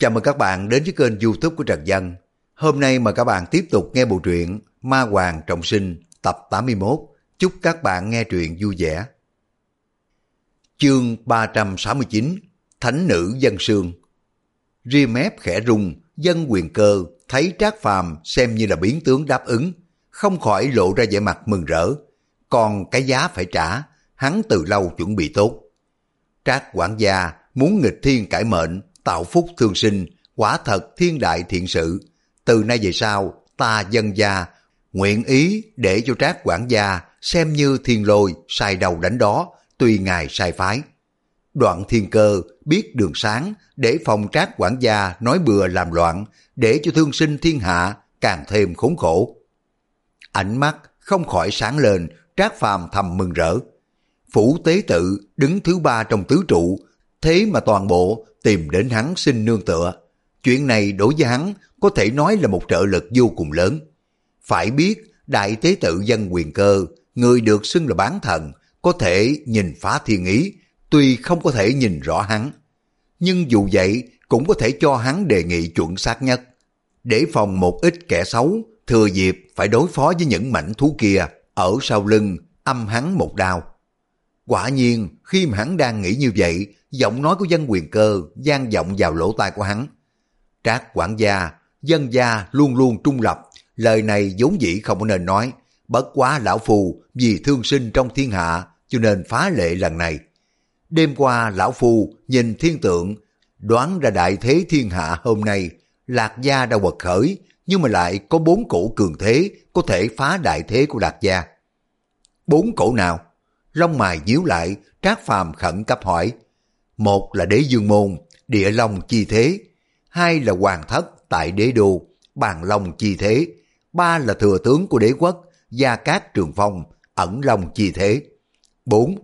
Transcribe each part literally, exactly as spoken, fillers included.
Chào mừng các bạn đến với kênh YouTube của Trần Dân. Hôm nay mời các bạn tiếp tục nghe bộ truyện Ma Hoàng Trọng Sinh tập tám mươi mốt. Chúc các bạn nghe truyện vui vẻ. Chương ba trăm sáu mươi chín. Thánh nữ Dân Sương. Ria mép khẽ rung, Dân Quyền Cơ thấy Trác Phàm xem như là biến tướng đáp ứng, không khỏi lộ ra vẻ mặt mừng rỡ. Còn cái giá phải trả, hắn từ lâu chuẩn bị tốt. Trác quản gia muốn nghịch thiên cải mệnh, tạo phúc thương sinh, quả thật thiên đại thiện sự. Từ nay về sau, ta Dân gia nguyện ý để cho Trác quản gia xem như thiên lôi, sai đầu đánh đó, tùy ngài sai phái. Đoạn Thiên Cơ biết đường sáng để phòng Trác quản gia nói bừa làm loạn, để cho thương sinh thiên hạ càng thêm khốn khổ. Ánh mắt không khỏi sáng lên, Trác Phàm thầm mừng rỡ. Phủ tế tự đứng thứ ba trong tứ trụ, thế mà toàn bộ tìm đến hắn xin nương tựa. Chuyện này đối với hắn có thể nói là một trợ lực vô cùng lớn. Phải biết đại tế tự Dân Quyền Cơ, người được xưng là bán thần, có thể nhìn phá thiên ý, tuy không có thể nhìn rõ hắn. Nhưng dù vậy cũng có thể cho hắn đề nghị chuẩn xác nhất, để phòng một ít kẻ xấu thừa dịp phải đối phó với những mảnh thú kia ở sau lưng âm hắn một đao. Quả nhiên khi mà hắn đang nghĩ như vậy, giọng nói của Dân Quyền Cơ vang vọng vào lỗ tai của hắn. Trác quản gia, Dân gia luôn luôn trung lập, lời này vốn dĩ không có nên nói, bất quá lão phu vì thương sinh trong thiên hạ cho nên phá lệ lần này. Đêm qua lão phu nhìn thiên tượng, đoán ra đại thế thiên hạ hôm nay, Lạc gia đã quật khởi, nhưng mà lại có bốn cổ cường thế có thể phá đại thế của Lạc gia. Bốn cổ nào? Lông mày nhíu lại, Trác Phàm khẩn cấp hỏi. Một là Đế Dương Môn, Địa Long chi thế. Hai là Hoàng Thất tại Đế Đô, Bàn Long chi thế. Ba là thừa tướng của đế quốc, Gia Cát Trường Phong, Ẩn Long chi thế. Bốn.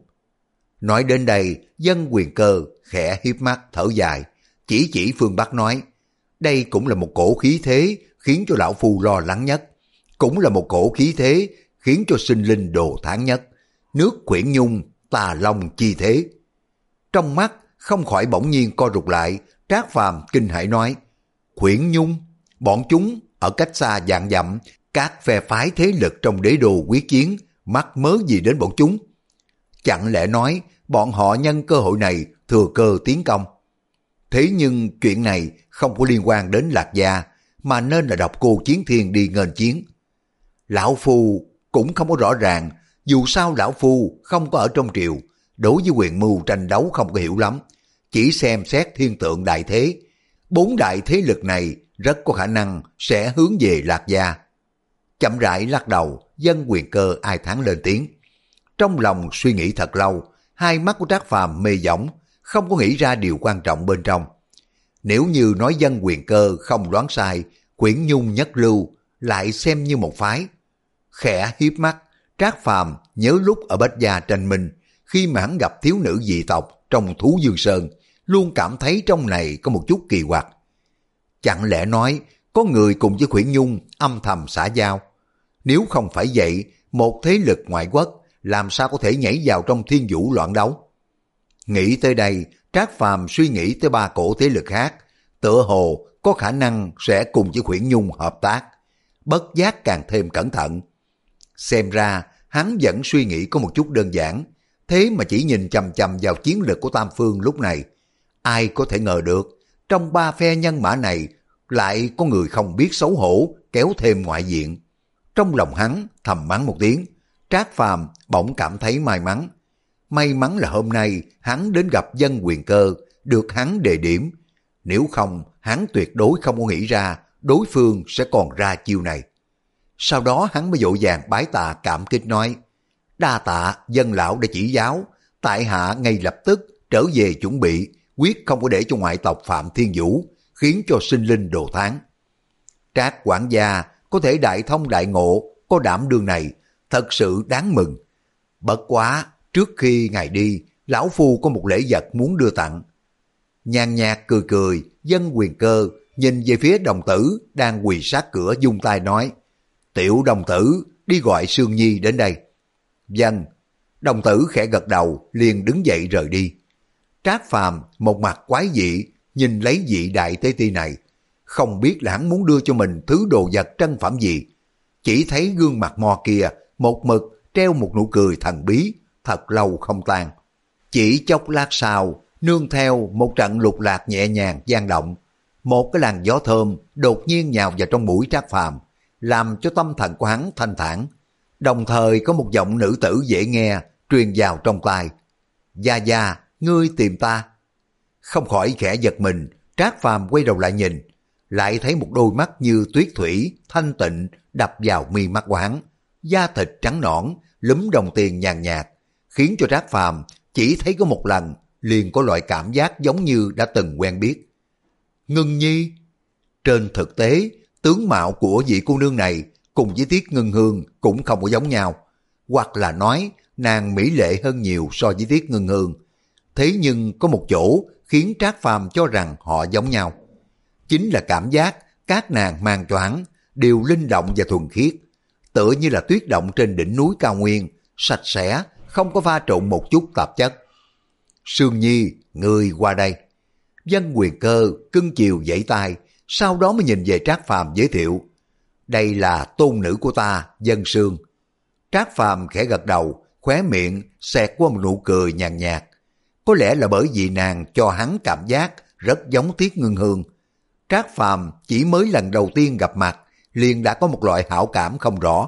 Nói đến đây, Dân Quyền Cơ khẽ hiếp mắt thở dài, chỉ chỉ phương Bắc nói. Đây cũng là một cổ khí thế khiến cho lão phu lo lắng nhất. Cũng là một cổ khí thế khiến cho sinh linh đồ thán nhất. Nước Quyển Nhung, Tà Long chi thế. Trong mắt không khỏi bỗng nhiên co rụt lại, Trác Phàm kinh hãi nói. Quyển Nhung, bọn chúng ở cách xa vạn dặm, các phe phái thế lực trong đế đô quyết chiến, mắc mớ gì đến bọn chúng? Chẳng lẽ nói bọn họ nhân cơ hội này thừa cơ tiến công? Thế nhưng chuyện này không có liên quan đến Lạc gia, mà nên là Độc Cô Chiến Thiên đi nghênh chiến. Lão phu cũng không có rõ ràng, dù sao lão phu không có ở trong triều, đối với quyền mưu tranh đấu không có hiểu lắm, chỉ xem xét thiên tượng đại thế. Bốn đại thế lực này rất có khả năng sẽ hướng về Lạc gia. Chậm rãi lắc đầu, Dân Quyền Cơ ai thán lên tiếng. Trong lòng suy nghĩ thật lâu, hai mắt của Trác Phàm mê dõng, không có nghĩ ra điều quan trọng bên trong. Nếu như nói Dân Quyền Cơ không đoán sai, Quyển Nhung nhất lưu lại xem như một phái. Khẽ hiếp mắt, Trác Phàm nhớ lúc ở Bách Gia tranh minh, khi mà hắn gặp thiếu nữ dị tộc trong Thú Dương Sơn, luôn cảm thấy trong này có một chút kỳ quặc. Chẳng lẽ nói có người cùng với Quyển Nhung âm thầm xã giao? Nếu không phải vậy, một thế lực ngoại quốc làm sao có thể nhảy vào trong thiên vũ loạn đấu? Nghĩ tới đây, Trác Phàm suy nghĩ tới ba cổ thế lực khác, tựa hồ có khả năng sẽ cùng với Quyển Nhung hợp tác. Bất giác càng thêm cẩn thận. Xem ra hắn vẫn suy nghĩ có một chút đơn giản, thế mà chỉ nhìn chằm chằm vào chiến lược của Tam Phương lúc này. Ai có thể ngờ được, trong ba phe nhân mã này lại có người không biết xấu hổ kéo thêm ngoại diện. Trong lòng hắn thầm mắng một tiếng, Trác Phàm bỗng cảm thấy may mắn. May mắn là hôm nay hắn đến gặp Dân Quyền Cơ, được hắn đề điểm. Nếu không, hắn tuyệt đối không có nghĩ ra đối phương sẽ còn ra chiêu này. Sau đó hắn mới vội vàng bái tạ cảm kích nói, đa tạ Dân lão đã chỉ giáo, tại hạ ngay lập tức trở về chuẩn bị, quyết không có để cho ngoại tộc Phạm Thiên Vũ, khiến cho sinh linh đồ thán. Trác quản gia có thể đại thông đại ngộ, có đảm đương này, thật sự đáng mừng. Bất quá, trước khi ngài đi, lão phu có một lễ vật muốn đưa tặng. Nhàn nhạt cười cười, Dân Quyền Cơ nhìn về phía đồng tử đang quỳ sát cửa vung tay nói, tiểu đồng tử, đi gọi Sương Nhi đến đây. Vâng. Đồng tử khẽ gật đầu, liền đứng dậy rời đi. Trác Phàm một mặt quái dị, nhìn lấy vị đại tế ti này. Không biết là hắn muốn đưa cho mình thứ đồ vật trân phẩm gì. Chỉ thấy gương mặt mo kia một mực treo một nụ cười thần bí, thật lâu không tan. Chỉ chốc lát sau, nương theo một trận lục lạc nhẹ nhàng vang động, một cái làn gió thơm đột nhiên nhào vào trong mũi Trác Phàm, làm cho tâm thần của hắn thanh thản. Đồng thời có một giọng nữ tử dễ nghe truyền vào trong tai. Gia Gia, ngươi tìm ta. Không khỏi khẽ giật mình, Trác Phàm quay đầu lại nhìn, lại thấy một đôi mắt như tuyết thủy, thanh tịnh đập vào mi mắt của hắn, da thịt trắng nõn, lúm đồng tiền nhàn nhạt, khiến cho Trác Phàm chỉ thấy có một lần liền có loại cảm giác giống như đã từng quen biết. Ngân Nhi. Trên thực tế, tướng mạo của vị cô nương này cùng với Tiết Ngân Hương cũng không có giống nhau, hoặc là nói nàng mỹ lệ hơn nhiều so với Tiết Ngân Hương. Thế nhưng có một chỗ khiến Trác Phàm cho rằng họ giống nhau. Chính là cảm giác các nàng mang choáng đều linh động và thuần khiết, tựa như là tuyết động trên đỉnh núi cao nguyên, sạch sẽ, không có pha trộn một chút tạp chất. Sương Nhi, ngươi qua đây. Dân Quyền Cơ cưng chiều vẫy tay, sau đó mới nhìn về Trác Phàm giới thiệu. Đây là tôn nữ của ta, Dân Sương. Trác Phàm khẽ gật đầu, khóe miệng xẹt qua một nụ cười nhàn nhạt. Có lẽ là bởi vì nàng cho hắn cảm giác rất giống Tiết Ngân Hương. Trác Phàm chỉ mới lần đầu tiên gặp mặt, liền đã có một loại hảo cảm không rõ.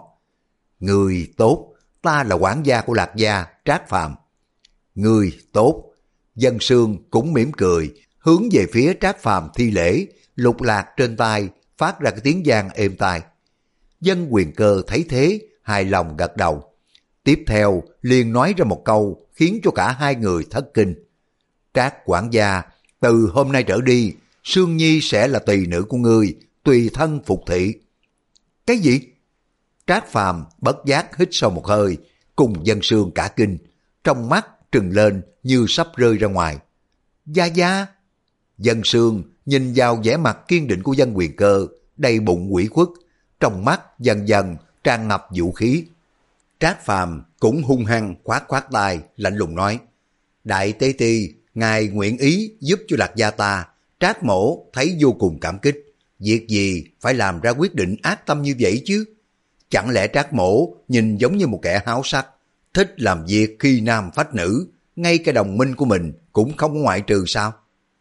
Người tốt, ta là quản gia của Lạc gia, Trác Phàm. Người tốt. Dân Sương cũng mỉm cười, hướng về phía Trác Phàm thi lễ, lục lạc trên tay, phát ra cái tiếng vang êm tai. Dân Quyền Cơ thấy thế, hài lòng gật đầu. Tiếp theo, liền nói ra một câu, khiến cho cả hai người thất kinh. Trác quản gia, từ hôm nay trở đi, Sương Nhi sẽ là tùy nữ của ngươi, tùy thân phục thị. Cái gì? Trác Phàm bất giác hít sâu một hơi, cùng Dân Sương cả kinh, trong mắt trừng lên như sắp rơi ra ngoài. Gia Gia. Dân Sương nhìn vào vẻ mặt kiên định của Dân Quyền Cơ, đầy bụng ủy khuất, trong mắt dần dần tràn ngập vũ khí. Trác Phàm cũng hung hăng khoát khoát tay, lạnh lùng nói: Đại tế ti, ngài nguyện ý giúp cho Lạc gia ta, Trác mỗ thấy vô cùng cảm kích. Việc gì phải làm ra quyết định ác tâm như vậy chứ? Chẳng lẽ Trác mỗ nhìn giống như một kẻ háo sắc, thích làm việc khi nam phách nữ, ngay cả đồng minh của mình cũng không có ngoại trừ sao?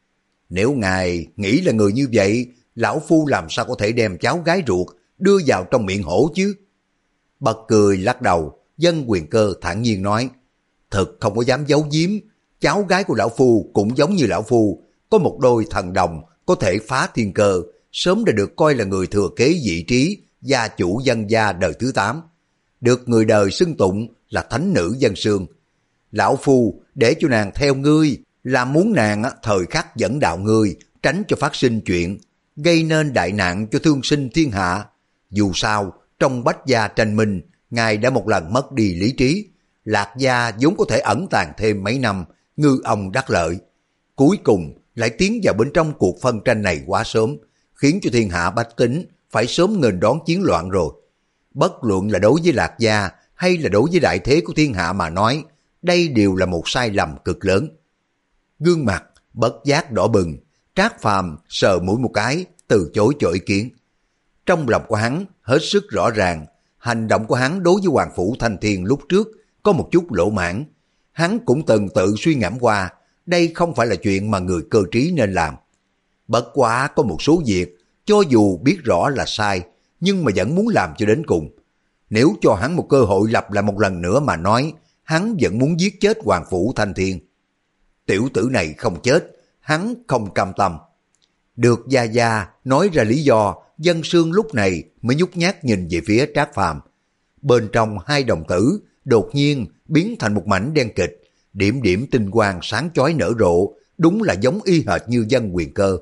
Nếu ngài nghĩ là người như vậy, lão phu làm sao có thể đem cháu gái ruột đưa vào trong miệng hổ chứ? Bật cười lắc đầu, Dân Quyền Cơ thản nhiên nói: Thật không có dám giấu giếm, cháu gái của lão phu cũng giống như lão phu, có một đôi thần đồng có thể phá thiên cơ, sớm đã được coi là người thừa kế vị trí gia chủ Dân gia đời thứ tám, được người đời xưng tụng là thánh nữ Dân Sương. Lão phu để cho nàng theo ngươi, là muốn nàng thời khắc dẫn đạo ngươi, tránh cho phát sinh chuyện, gây nên đại nạn cho thương sinh thiên hạ. Dù sao, trong bách gia tranh minh, ngài đã một lần mất đi lý trí, Lạc gia vốn có thể ẩn tàng thêm mấy năm, ngư ông đắc lợi. Cuối cùng lại tiến vào bên trong cuộc phân tranh này quá sớm, khiến cho thiên hạ bách tính phải sớm nghênh đón chiến loạn rồi. Bất luận là đối với Lạc gia hay là đối với đại thế của thiên hạ mà nói, đây đều là một sai lầm cực lớn. Gương mặt bất giác đỏ bừng, Trác Phàm sờ mũi một cái, từ chối cho ý kiến. Trong lòng của hắn hết sức rõ ràng, hành động của hắn đối với Hoàng Phủ Thanh Thiên lúc trước có một chút lỗ mãn. Hắn cũng từng tự suy ngẫm qua, đây không phải là chuyện mà người cơ trí nên làm. Bất quá có một số việc, cho dù biết rõ là sai, nhưng mà vẫn muốn làm cho đến cùng. Nếu cho hắn một cơ hội lặp lại một lần nữa mà nói, hắn vẫn muốn giết chết Hoàng Phủ Thanh Thiên. Tiểu tử này không chết, hắn không cam tâm. Được Gia Gia nói ra lý do, Dân Sương lúc này mới nhút nhát nhìn về phía Trác Phàm. Bên trong hai đồng tử đột nhiên biến thành một mảnh đen kịch, điểm điểm tinh quang sáng chói nở rộ, đúng là giống y hệt như Dân Quyền Cơ.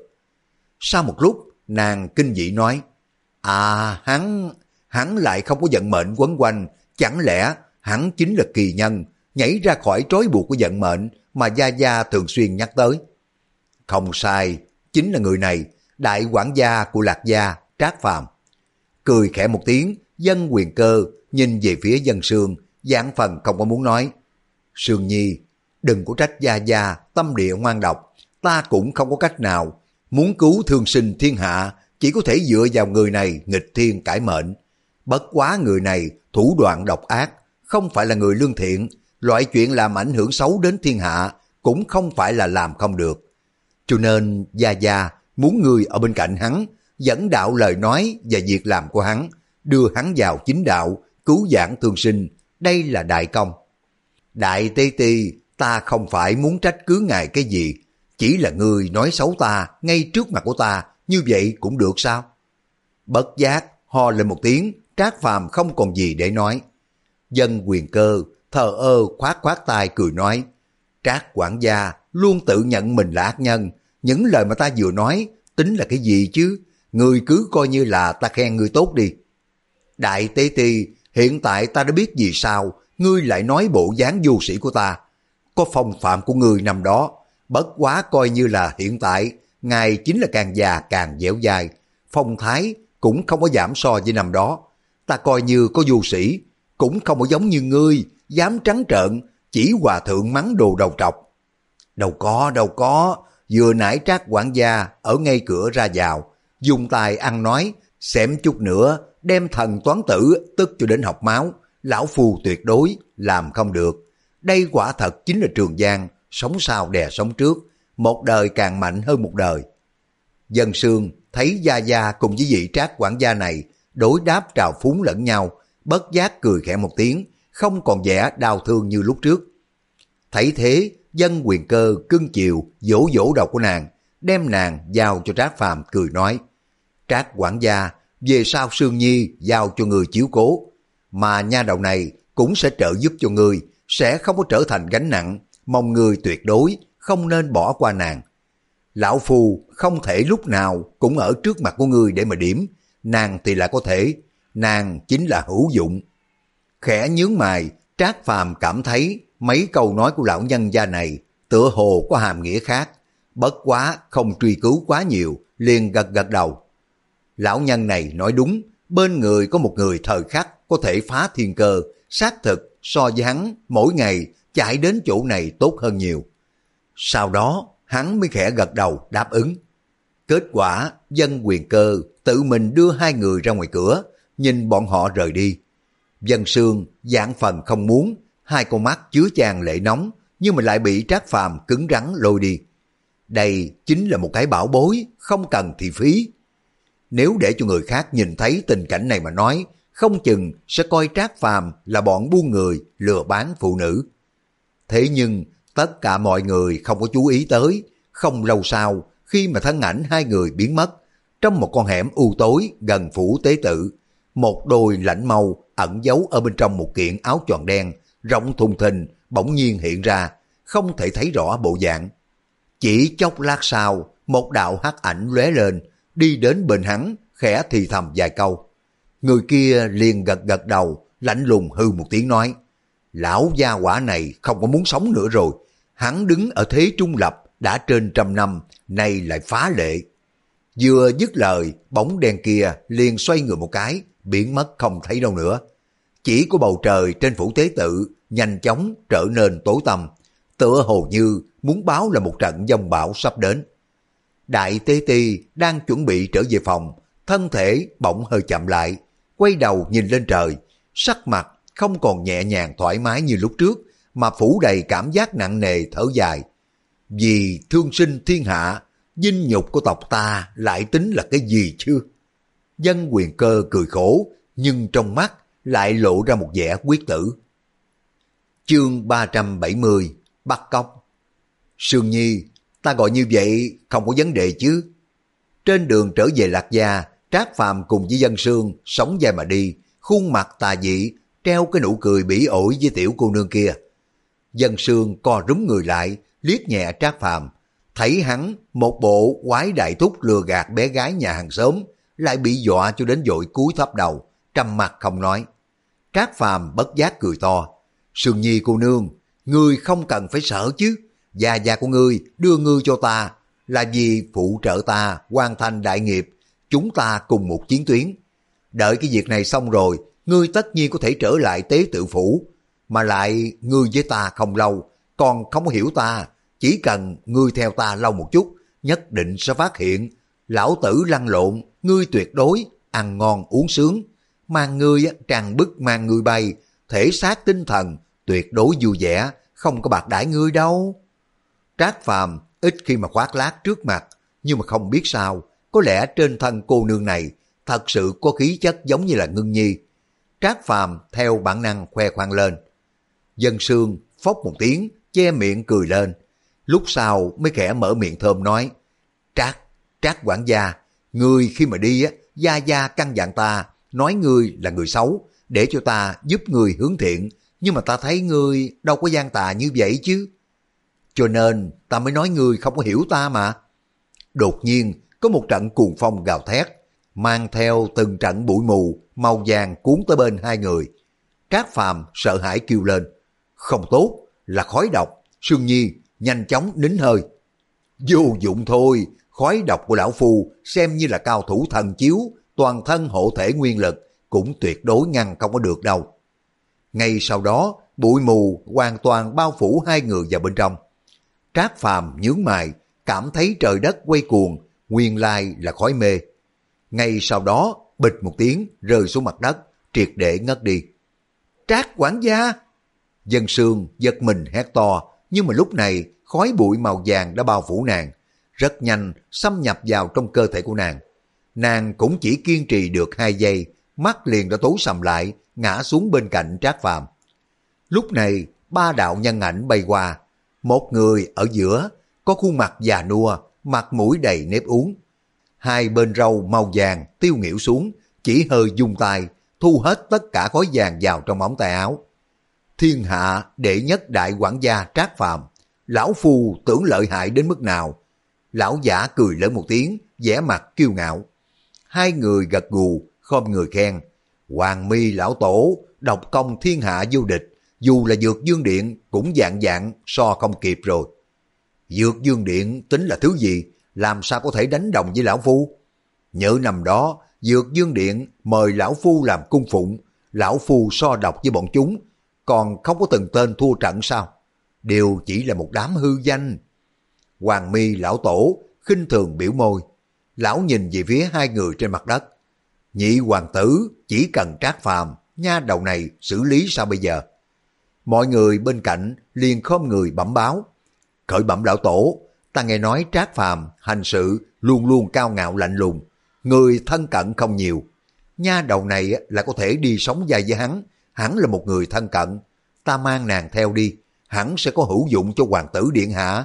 Sau một lúc, nàng kinh dị nói: À, hắn, hắn lại không có vận mệnh quấn quanh, chẳng lẽ hắn chính là kỳ nhân, nhảy ra khỏi trói buộc của vận mệnh mà Gia Gia thường xuyên nhắc tới. Không sai, chính là người này, đại quản gia của Lạc gia, Trác Phàm. Cười khẽ một tiếng, Dân Quyền Cơ nhìn về phía Dân Sương, giảng phần không có muốn nói. Sương Nhi, đừng có trách Gia Gia tâm địa ngoan độc, ta cũng không có cách nào, muốn cứu thương sinh thiên hạ, chỉ có thể dựa vào người này nghịch thiên cải mệnh. Bất quá người này thủ đoạn độc ác, không phải là người lương thiện, loại chuyện làm ảnh hưởng xấu đến thiên hạ cũng không phải là làm không được. Cho nên Gia Gia muốn người ở bên cạnh hắn, dẫn đạo lời nói và việc làm của hắn, đưa hắn vào chính đạo, cứu vãn thương sinh, đây là đại công. Đại Tế Ti, ta không phải muốn trách cứ ngài cái gì, chỉ là người nói xấu ta ngay trước mặt của ta, như vậy cũng được sao? Bất giác ho lên một tiếng, Trác Phàm không còn gì để nói. Dân Quyền Cơ thờ ơ khoát khoát tay cười nói, Trác quản gia luôn tự nhận mình là ác nhân, những lời mà ta vừa nói tính là cái gì chứ, người cứ coi như là ta khen người tốt đi. Đại Tế Ti, hiện tại ta đã biết vì sao ngươi lại nói bộ dáng vô sĩ của ta. Có phong phạm của ngươi nằm đó, bất quá coi như là hiện tại ngài chính là càng già càng dẻo dai, phong thái cũng không có giảm so với năm đó. Ta coi như có vô sĩ, cũng không có giống như ngươi, dám trắng trợn, chỉ hòa thượng mắng đồ đầu trọc. Đâu có, đâu có, vừa nãy Trác quản gia ở ngay cửa ra vào, dùng tài ăn nói, xém chút nữa, đem thần toán tử tức cho đến học máu, lão phu tuyệt đối làm không được. Đây quả thật chính là Trường Giang, sống sau đè sống trước, một đời càng mạnh hơn một đời. Dân Sương thấy Gia Gia cùng với vị Trác quản gia này đối đáp trào phúng lẫn nhau, bất giác cười khẽ một tiếng, không còn vẻ đau thương như lúc trước. Thấy thế, Dân Quyền Cơ cưng chiều vỗ vỗ đầu của nàng, đem nàng giao cho Trác Phàm cười nói, Trác quản gia, về sau Sương Nhi giao cho người chiếu cố, mà nha đầu này cũng sẽ trợ giúp cho người, sẽ không có trở thành gánh nặng, mong người tuyệt đối không nên bỏ qua nàng. Lão phu không thể lúc nào cũng ở trước mặt của ngươi để mà điểm, nàng thì là có thể, nàng chính là hữu dụng. Khẽ nhướng mày, Trác Phàm cảm thấy mấy câu nói của lão nhân gia này tựa hồ có hàm nghĩa khác, bất quá không truy cứu quá nhiều, liền gật gật đầu. Lão nhân này nói đúng, bên người có một người thời khắc có thể phá thiên cơ, xác thực so với hắn mỗi ngày chạy đến chỗ này tốt hơn nhiều. Sau đó hắn mới khẽ gật đầu đáp ứng. Kết quả Dân Quyền Cơ tự mình đưa hai người ra ngoài cửa, nhìn bọn họ rời đi. Dân Sương dạng phần không muốn, hai con mắt chứa chan lệ nóng, nhưng mà lại bị Trác Phàm cứng rắn lôi đi. Đây chính là một cái bảo bối, không cần thị phí. Nếu để cho người khác nhìn thấy tình cảnh này mà nói, không chừng sẽ coi Trác Phàm là bọn buôn người, lừa bán phụ nữ. Thế nhưng tất cả mọi người không có chú ý tới, không lâu sau khi mà thân ảnh hai người biến mất, trong một con hẻm u tối gần phủ tế tự, một đôi lãnh mâu ẩn giấu ở bên trong một kiện áo choàng đen, rộng thùng thình bỗng nhiên hiện ra, không thể thấy rõ bộ dạng. Chỉ chốc lát sau, một đạo hắc ảnh lóe lên, đi đến bên hắn, khẽ thì thầm vài câu. Người kia liền gật gật đầu, lạnh lùng hư một tiếng nói, lão gia hỏa này không có muốn sống nữa rồi, hắn đứng ở thế trung lập đã trên trăm năm, nay lại phá lệ. Vừa dứt lời, bóng đen kia liền xoay người một cái, biến mất không thấy đâu nữa. Chỉ có bầu trời trên phủ tế tự nhanh chóng trở nên tối tăm, tựa hồ như muốn báo là một trận giông bão sắp đến. Đại Tế Ti đang chuẩn bị trở về phòng, thân thể bỗng hơi chậm lại, quay đầu nhìn lên trời, sắc mặt không còn nhẹ nhàng thoải mái như lúc trước, mà phủ đầy cảm giác nặng nề thở dài. Vì thương sinh thiên hạ, vinh nhục của tộc ta lại tính là cái gì chứ? Dân Quyền Cơ cười khổ, nhưng trong mắt lại lộ ra một vẻ quyết tử. Chương ba trăm bảy mươi, bắt cóc. Sương Nhi, ta gọi như vậy không có vấn đề chứ? Trên đường trở về Lạc Gia, Trác Phàm cùng với Dân Sương sống dài mà đi, khuôn mặt tà dị, treo cái nụ cười bỉ ổi với tiểu cô nương kia. Dân Sương co rúm người lại, liếc nhẹ Trác Phàm, thấy hắn một bộ quái đại thúc lừa gạt bé gái nhà hàng xóm, lại bị dọa cho đến vội cúi thấp đầu, trầm mặt không nói. Trác Phàm bất giác cười to, Sương Nhi cô nương, ngươi không cần phải sợ chứ, gia gia của ngươi đưa ngươi cho ta là vì phụ trợ ta hoàn thành đại nghiệp, chúng ta cùng một chiến tuyến. Đợi cái việc này xong rồi, ngươi tất nhiên có thể trở lại tế tự phủ, mà lại ngươi với ta không lâu, còn không hiểu ta, chỉ cần ngươi theo ta lâu một chút, nhất định sẽ phát hiện. Lão tử lăn lộn, ngươi tuyệt đối ăn ngon uống sướng, mang ngươi tràn bức mang ngươi bay, thể xác tinh thần tuyệt đối vui vẻ, không có bạc đãi ngươi đâu. Trác Phàm ít khi mà khoác lác trước mặt, nhưng mà không biết sao, có lẽ trên thân cô nương này thật sự có khí chất giống như là Ngưng Nhi. Trác Phàm theo bản năng khoe khoang lên. Dân Sương phốc một tiếng, che miệng cười lên. Lúc sau mới khẽ mở miệng thơm nói, Trác, Trác quản gia, ngươi khi mà đi á, gia gia căn dặn ta, nói ngươi là người xấu, để cho ta giúp ngươi hướng thiện, nhưng mà ta thấy ngươi đâu có gian tà như vậy chứ. Cho nên ta mới nói ngươi không có hiểu ta mà. Đột nhiên có một trận cuồng phong gào thét, mang theo từng trận bụi mù màu vàng cuốn tới bên hai người. Trác Phàm sợ hãi kêu lên, không tốt, là khói độc. Sương Nhi nhanh chóng nín hơi. Vô dụng thôi, khói độc của lão phu xem như là cao thủ thần chiếu, toàn thân hộ thể nguyên lực, cũng tuyệt đối ngăn không có được đâu. Ngay sau đó, bụi mù hoàn toàn bao phủ hai người vào bên trong. Trác Phàm nhướng mày, cảm thấy trời đất quay cuồng, nguyên lai là khói mê. Ngay sau đó, bịch một tiếng rơi xuống mặt đất, triệt để ngất đi. Trác quản gia! Dân Sương giật mình hét to, nhưng mà lúc này khói bụi màu vàng đã bao phủ nàng, rất nhanh xâm nhập vào trong cơ thể của nàng. Nàng cũng chỉ kiên trì được hai giây, mắt liền đã tối sầm lại, ngã xuống bên cạnh Trác Phàm. Lúc này ba đạo nhân ảnh bay qua, một người ở giữa có khuôn mặt già nua, mặt mũi đầy nếp uốn, hai bên râu màu vàng tiêu nghỉu xuống, chỉ hơi dùng tay thu hết tất cả khói vàng vào trong ống tay áo. Thiên hạ đệ nhất đại quản gia Trác Phàm, lão phu tưởng lợi hại đến mức nào. Lão giả cười lớn một tiếng, vẻ mặt kiêu ngạo. Hai người gật gù, khom người khen. Hoàng mi lão tổ, độc công thiên hạ vô địch, dù là Dược Dương Điện cũng dạng dạng so không kịp rồi. Dược Dương Điện tính là thứ gì, làm sao có thể đánh đồng với lão phu? Nhớ năm đó, Dược Dương Điện mời lão phu làm cung phụng, lão phu so độc với bọn chúng, còn không có từng tên thua trận sao? Đều chỉ là một đám hư danh. Hoàng mi lão tổ khinh thường biểu môi, lão nhìn về phía hai người trên mặt đất. Nhị hoàng tử chỉ cần Trác Phàm, nha đầu này xử lý sao bây giờ? Mọi người bên cạnh liền khom người bẩm báo. Khởi bẩm lão tổ, ta nghe nói Trác Phàm hành sự luôn luôn cao ngạo lạnh lùng, người thân cận không nhiều. Nha đầu này là có thể đi sống dài với hắn, hắn là một người thân cận. Ta mang nàng theo đi, hắn sẽ có hữu dụng cho hoàng tử điện hạ.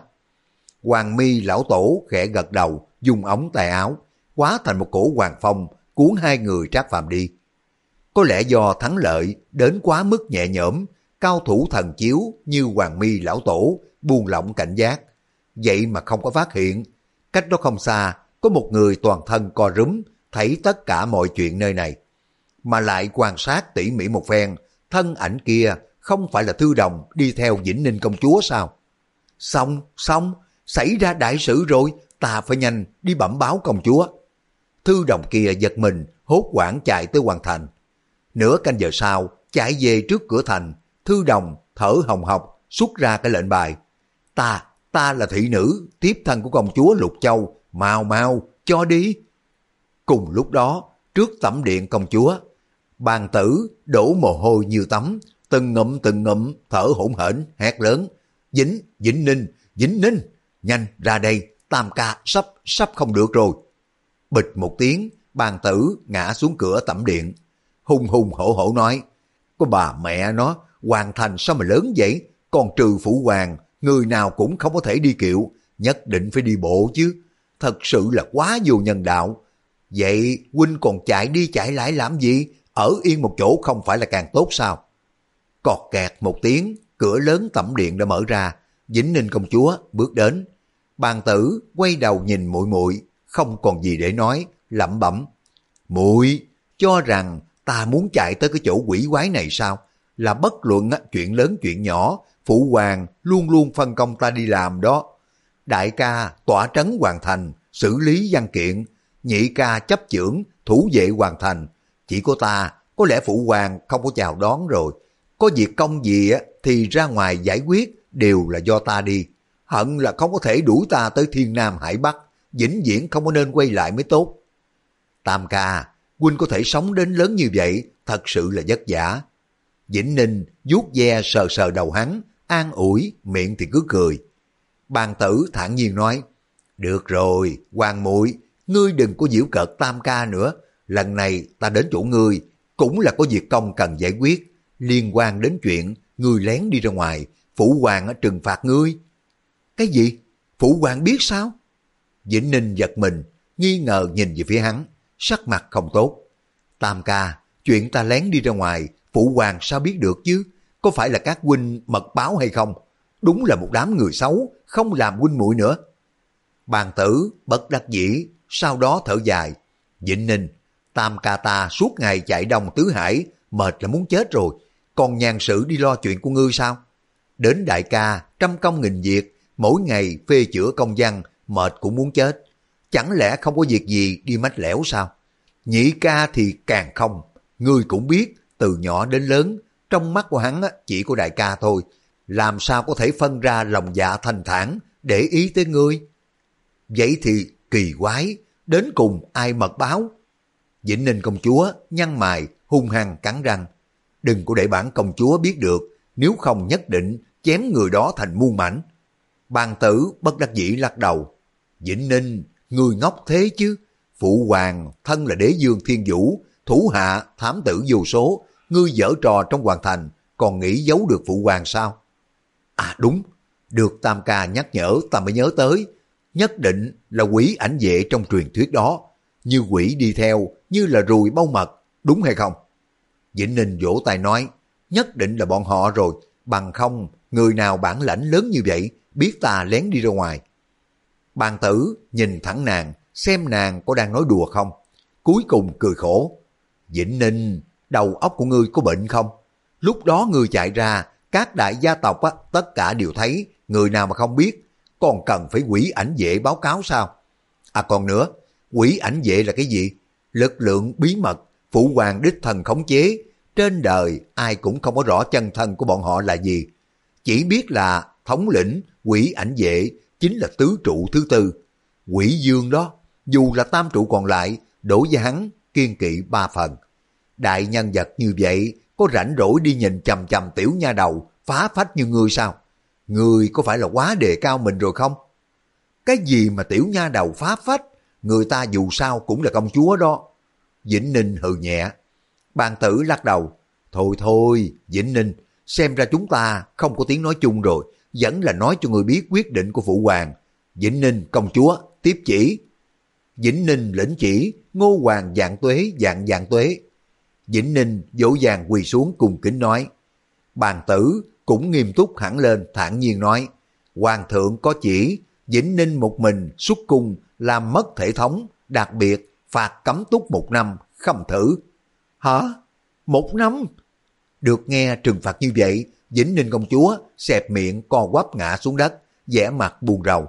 Hoàng mi lão tổ khẽ gật đầu, dùng ống tay áo, hóa thành một cổ hoàng phong, cuốn hai người Trác Phàm đi. Có lẽ do thắng lợi đến quá mức nhẹ nhõm, cao thủ thần chiếu như Hoàng mi lão tổ buông lỏng cảnh giác, vậy mà không có phát hiện. Cách đó không xa, có một người toàn thân co rúm, thấy tất cả mọi chuyện nơi này. Mà lại quan sát tỉ mỉ một phen, thân ảnh kia không phải là Thư Đồng đi theo Vĩnh Ninh công chúa sao? Xong, xong, xảy ra đại sự rồi, ta phải nhanh đi bẩm báo công chúa. Thư Đồng kia giật mình, hốt hoảng chạy tới Hoàng thành. Nửa canh giờ sau, chạy về trước cửa thành, Thư Đồng thở hồng hộc xuất ra cái lệnh bài. Ta, ta là thị nữ, tiếp thân của công chúa Lục Châu, mau mau, cho đi. Cùng lúc đó, trước tẩm điện công chúa, bàn tử đổ mồ hôi như tắm, từng ngụm từng ngụm thở hổn hển hét lớn. Vĩnh, Vĩnh Ninh, Vĩnh Ninh, nhanh ra đây, tam ca sắp, sắp không được rồi. Bịch một tiếng, bàn tử ngã xuống cửa tẩm điện. Hùng hùng hổ hổ nói, có bà mẹ nó, Hoàng thành sao mà lớn vậy, còn trừ phụ hoàng, người nào cũng không có thể đi kiệu, nhất định phải đi bộ chứ. Thật sự là quá vô nhân đạo. Vậy huynh còn chạy đi chạy lại làm gì, ở yên một chỗ không phải là càng tốt sao? Cọt kẹt một tiếng, cửa lớn tẩm điện đã mở ra, Vĩnh Ninh công chúa bước đến. Bàn tử quay đầu nhìn muội muội, không còn gì để nói, lẩm bẩm. Muội cho rằng ta muốn chạy tới cái chỗ quỷ quái này sao? Là bất luận chuyện lớn chuyện nhỏ, phụ hoàng luôn luôn phân công ta đi làm đó. Đại ca tỏa trấn hoàn thành, xử lý văn kiện, nhị ca chấp chưởng, thủ vệ hoàn thành. Chỉ có ta, có lẽ phụ hoàng không có chào đón rồi. Có việc công gì thì ra ngoài giải quyết, đều là do ta đi. Hận là không có thể đuổi ta tới Thiên Nam Hải Bắc, vĩnh viễn không có nên quay lại mới tốt. Tam ca, huynh có thể sống đến lớn như vậy, thật sự là vất vả. Vĩnh Ninh vuốt ve sờ sờ đầu hắn, an ủi, miệng thì cứ cười. Bàn tử thản nhiên nói, được rồi, Hoàng muội, ngươi đừng có giễu cợt Tam ca nữa. Lần này ta đến chỗ ngươi, cũng là có việc công cần giải quyết, liên quan đến chuyện ngươi lén đi ra ngoài, Phụ Hoàng trừng phạt ngươi. Cái gì? Phụ Hoàng biết sao? Vĩnh Ninh giật mình, nghi ngờ nhìn về phía hắn, sắc mặt không tốt. Tam ca, chuyện ta lén đi ra ngoài, Phụ Hoàng sao biết được chứ? Có phải là các huynh mật báo hay không? Đúng là một đám người xấu, không làm huynh muội nữa. Bàn tử bất đắc dĩ, sau đó thở dài. Vĩnh Ninh, Tam ca ta suốt ngày chạy đông tứ hải, mệt là muốn chết rồi, còn nhàn sự đi lo chuyện của ngươi sao? Đến đại ca, trăm công nghìn việc, mỗi ngày phê chữa công văn, mệt cũng muốn chết. Chẳng lẽ không có việc gì đi mách lẻo sao? Nhị ca thì càng không, ngươi cũng biết, từ nhỏ đến lớn, trong mắt của hắn chỉ có đại ca thôi, làm sao có thể phân ra lòng dạ thanh thản để ý tới ngươi? Vậy thì kỳ quái, đến cùng ai mật báo? Vĩnh Ninh công chúa nhăn mày hung hăng cắn răng, đừng có để bản công chúa biết được, nếu không nhất định chém người đó thành muôn mảnh. Bàn tử bất đắc dĩ lắc đầu, Vĩnh Ninh, ngươi ngốc thế chứ? Phụ Hoàng thân là đế dương thiên vũ, thủ hạ thám tử vô số, ngươi giở trò trong hoàng thành, còn nghĩ giấu được Phụ Hoàng sao? À đúng, được Tam ca nhắc nhở ta mới nhớ tới, nhất định là quỷ ảnh vệ trong truyền thuyết đó, như quỷ đi theo, như là ruồi bâu mật, đúng hay không? Vĩnh Ninh vỗ tay nói, nhất định là bọn họ rồi, bằng không, người nào bản lãnh lớn như vậy, biết ta lén đi ra ngoài. Bàn tử nhìn thẳng nàng, xem nàng có đang nói đùa không, cuối cùng cười khổ. Vĩnh Ninh, đầu óc của ngươi có bệnh không? Lúc đó ngươi chạy ra, các đại gia tộc á, tất cả đều thấy, người nào mà không biết, còn cần phải quỷ ảnh vệ báo cáo sao? À còn nữa, quỷ ảnh vệ là cái gì? Lực lượng bí mật, Phụ Hoàng đích thần khống chế, trên đời ai cũng không có rõ chân thân của bọn họ là gì. Chỉ biết là thống lĩnh quỷ ảnh vệ chính là tứ trụ thứ tư. Quỷ dương đó, dù là tam trụ còn lại, đối với hắn kiên kỵ ba phần. Đại nhân vật như vậy, có rảnh rỗi đi nhìn chằm chằm tiểu nha đầu, phá phách như ngươi sao? Ngươi có phải là quá đề cao mình rồi không? Cái gì mà tiểu nha đầu phá phách, người ta dù sao cũng là công chúa đó. Vĩnh Ninh hừ nhẹ. Bàn tử lắc đầu, thôi thôi, Vĩnh Ninh, xem ra chúng ta không có tiếng nói chung rồi, vẫn là nói cho người biết quyết định của Phụ Hoàng. Vĩnh Ninh công chúa, tiếp chỉ. Vĩnh Ninh lĩnh chỉ, Ngô Hoàng vạn tuế vạn vạn tuế. Vĩnh Ninh dỗ dàng quỳ xuống cung kính nói. Bàn tử cũng nghiêm túc hẳn lên, thản nhiên nói, Hoàng thượng có chỉ, Vĩnh Ninh một mình xuất cung làm mất thể thống, đặc biệt phạt cấm túc một năm, khâm thử. Hả? Một năm? Được nghe trừng phạt như vậy, Vĩnh Ninh công chúa xẹp miệng co quắp ngã xuống đất, vẻ mặt buồn rầu.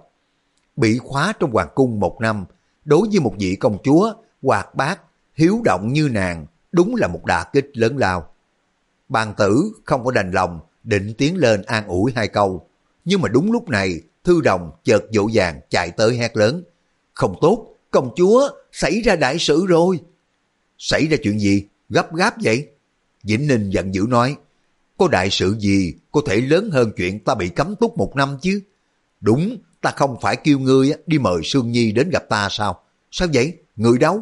Bị khóa trong hoàng cung một năm, đối với một vị công chúa hoạt bát, hiếu động như nàng, đúng là một đả kích lớn lao. Bàn tử không có đành lòng, định tiến lên an ủi hai câu, nhưng mà đúng lúc này Thư Đồng chợt dỗ dàng chạy tới hét lớn, không tốt, công chúa, xảy ra đại sự rồi. Xảy ra chuyện gì? Gấp gáp vậy? Vĩnh Ninh giận dữ nói, có đại sự gì có thể lớn hơn chuyện ta bị cấm túc một năm chứ? Đúng, ta không phải kêu ngươi đi mời Sương Nhi đến gặp ta sao? Sao vậy? Người đâu?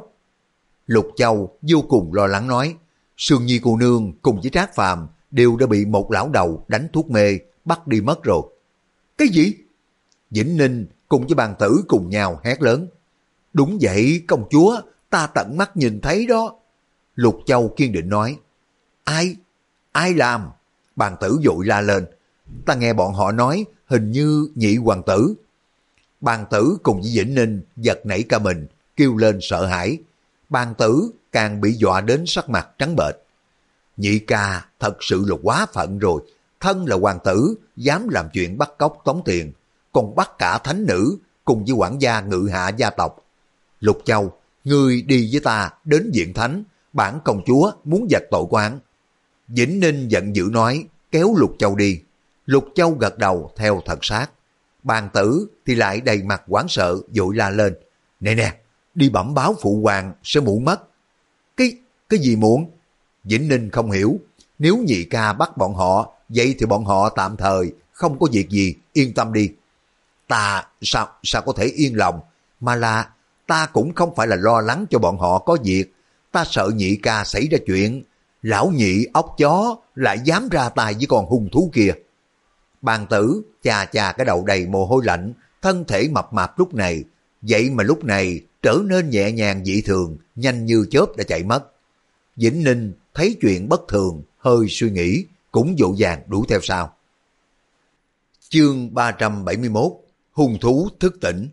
Lục Châu vô cùng lo lắng nói, Sương Nhi cô nương cùng với Trác Phàm đều đã bị một lão đầu đánh thuốc mê, bắt đi mất rồi. Cái gì? Vĩnh Ninh cùng với Bàn tử cùng nhau hét lớn. Đúng vậy công chúa, ta tận mắt nhìn thấy đó. Lục Châu kiên định nói. Ai? Ai làm? Bàn tử vội la lên. Ta nghe bọn họ nói hình như nhị hoàng tử. Bàn tử cùng với Vĩnh Ninh giật nảy cả mình, kêu lên sợ hãi. Bàn tử càng bị dọa đến sắc mặt trắng bệch. Nhị ca thật sự là quá phận rồi. Thân là hoàng tử, dám làm chuyện bắt cóc tống tiền, còn bắt cả thánh nữ cùng với quản gia ngự hạ gia tộc. Lục Châu, ngươi đi với ta đến viện thánh, bản công chúa muốn giật tội quán. Vĩnh Ninh giận dữ nói, kéo Lục Châu đi. Lục Châu gật đầu theo thật sát. Bàn tử thì lại đầy mặt hoảng sợ, vội la lên. Nè nè, đi bẩm báo phụ hoàng sẽ muộn mất. Cái, cái gì muộn? Vĩnh Ninh không hiểu. Nếu nhị ca bắt bọn họ, vậy thì bọn họ tạm thời không có việc gì, yên tâm đi. Ta sao, sao có thể yên lòng, mà là ta cũng không phải là lo lắng cho bọn họ có việc. Ta sợ nhị ca xảy ra chuyện, lão nhị ốc chó lại dám ra tay với con hung thú kia. Bàn tử chà chà cái đầu đầy mồ hôi lạnh, thân thể mập mạp lúc này, vậy mà lúc này trở nên nhẹ nhàng dị thường, nhanh như chớp đã chạy mất. Vĩnh Ninh thấy chuyện bất thường, hơi suy nghĩ, cũng vội vàng đuổi theo sau. Chương ba trăm bảy mươi mốt, hung thú thức tỉnh.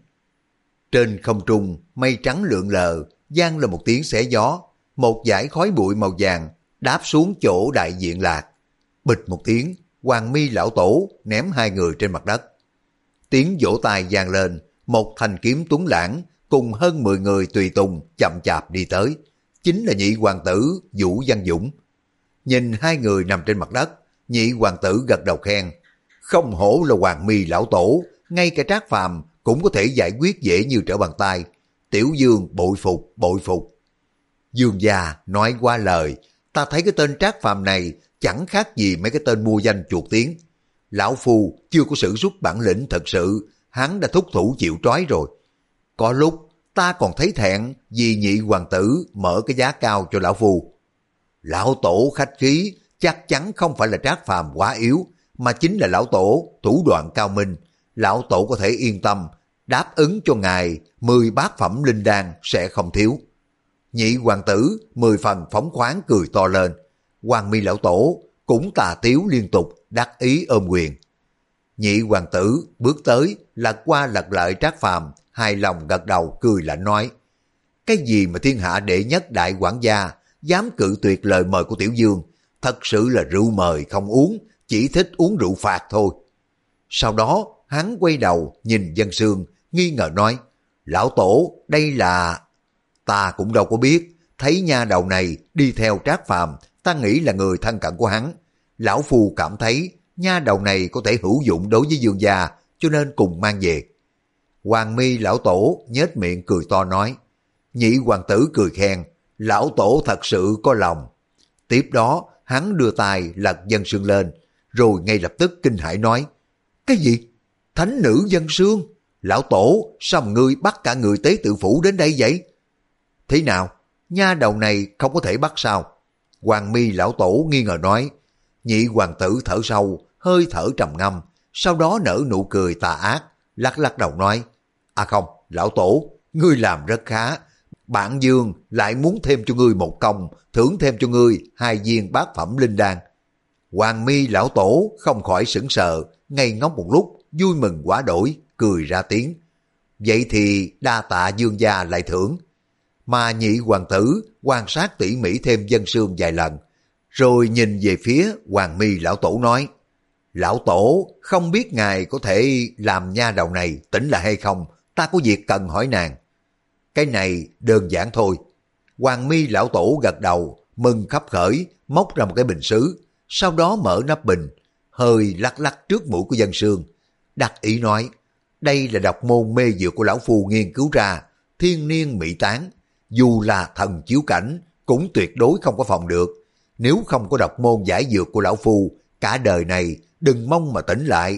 Trên không trung, mây trắng lượn lờ, vang lên một tiếng xé gió, một dải khói bụi màu vàng đáp xuống chỗ đại diện Lạc. Bịch một tiếng, Hoàng Mi lão tổ ném hai người trên mặt đất. Tiếng vỗ tay vang lên, một thanh kiếm tuấn lãng cùng hơn mười người tùy tùng chậm chạp đi tới, chính là nhị hoàng tử Vũ Văn Dũng. Nhìn hai người nằm trên mặt đất, nhị hoàng tử gật đầu khen, không hổ là Hoàng Mi lão tổ, ngay cả Trác Phàm cũng có thể giải quyết dễ như trở bàn tay. Tiểu Dương bội phục, bội phục. Dương gia nói qua lời, ta thấy cái tên Trác Phàm này chẳng khác gì mấy cái tên mua danh chuột tiếng. Lão phu chưa có sử xuất bản lĩnh thật sự, hắn đã thúc thủ chịu trói rồi. Có lúc ta còn thấy thẹn vì nhị hoàng tử mở cái giá cao cho lão phu. Lão tổ khách khí, chắc chắn không phải là Trác Phàm quá yếu, mà chính là lão tổ thủ đoạn cao minh. Lão tổ có thể yên tâm, đáp ứng cho ngài mười bát phẩm linh đan sẽ không thiếu. Nhị hoàng tử mười phần phóng khoáng cười to lên. Hoàng Mi lão tổ cũng tà tiếu liên tục, đắc ý ôm quyền. Nhị hoàng tử bước tới, lật qua lật lại Trác Phàm, hài lòng gật đầu cười lạnh nói, cái gì mà thiên hạ đệ nhất đại quản gia dám cự tuyệt lời mời của Tiểu Dương, thật sự là rượu mời không uống, chỉ thích uống rượu phạt thôi. Sau đó hắn quay đầu nhìn Dân Sương, nghi ngờ nói, lão tổ đây là... Ta cũng đâu có biết, thấy nha đầu này đi theo Trác Phàm, ta nghĩ là người thân cận của hắn. Lão phu cảm thấy nha đầu này có thể hữu dụng đối với Dương gia, cho nên cùng mang về. Hoàng Mi lão tổ nhếch miệng cười to nói. Nhị hoàng tử cười khen, lão tổ thật sự có lòng. Tiếp đó hắn đưa tay lật Dân Sương lên, rồi ngay lập tức kinh hãi nói, cái gì? Thánh nữ Dân Sương? Lão tổ, sao ngươi bắt cả người tế tự phủ đến đây vậy? Thế nào? Nha đầu này không có thể bắt sao? Hoàng Mi lão tổ nghi ngờ nói. Nhị hoàng tử thở sâu, hơi thở trầm ngâm, sau đó nở nụ cười tà ác, lắc lắc đầu nói, à không, lão tổ, ngươi làm rất khá. Bản Dương lại muốn thêm cho ngươi một công, thưởng thêm cho ngươi hai viên bát phẩm linh đan. Hoàng Mi lão tổ không khỏi sững sờ, ngây ngốc một lúc, vui mừng quá đổi, cười ra tiếng. Vậy thì đa tạ Dương gia lại thưởng. Mà nhị hoàng tử quan sát tỉ mỉ thêm Dân Sương vài lần, rồi nhìn về phía Hoàng Mi lão tổ nói, lão tổ không biết ngài có thể làm nha đầu này tỉnh lại hay không, ta có việc cần hỏi nàng. Cái này đơn giản thôi. Hoàng Mi lão tổ gật đầu, mừng khắp khởi, móc ra một cái bình sứ, sau đó mở nắp bình, hơi lắc lắc trước mũi của Dân Sương, đắc ý nói, đây là độc môn mê dược của lão phu nghiên cứu ra, thiên niên mỹ tán, dù là thần chiếu cảnh cũng tuyệt đối không có phòng được. Nếu không có độc môn giải dược của lão phu, cả đời này đừng mong mà tỉnh lại.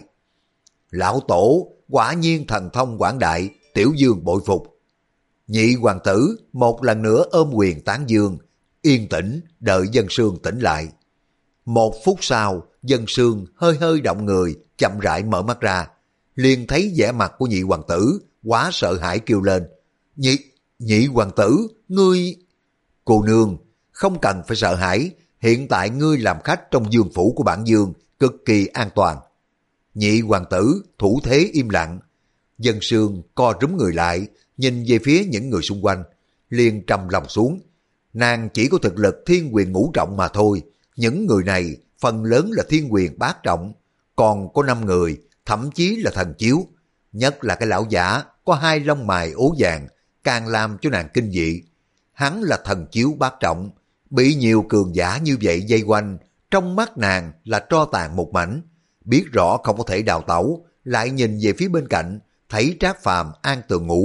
Lão tổ quả nhiên thần thông quảng đại, Tiểu Dương bội phục. Nhị hoàng tử một lần nữa ôm quyền tán dương, yên tĩnh đợi Dân Sương tỉnh lại. Một phút sau, Dân Sương hơi hơi động người, chậm rãi mở mắt ra, liền thấy vẻ mặt của nhị hoàng tử, quá sợ hãi kêu lên, nhị nhị hoàng tử, ngươi... Cô nương, không cần phải sợ hãi, hiện tại ngươi làm khách trong dương phủ của bản Dương, cực kỳ an toàn. Nhị hoàng tử thủ thế im lặng. Dân Sương co rúm người lại, nhìn về phía những người xung quanh, liền trầm lòng xuống. Nàng chỉ có thực lực thiên quyền ngũ trọng mà thôi, những người này phần lớn là thiên quyền bát trọng, còn có năm người, thậm chí là thần chiếu. Nhất là cái lão giả có hai lông mày ố vàng, càng làm cho nàng kinh dị. Hắn là thần chiếu bát trọng, bị nhiều cường giả như vậy dây quanh, trong mắt nàng là tro tàn một mảnh. Biết rõ không có thể đào tẩu, lại nhìn về phía bên cạnh, thấy Trác Phàm an tường ngủ,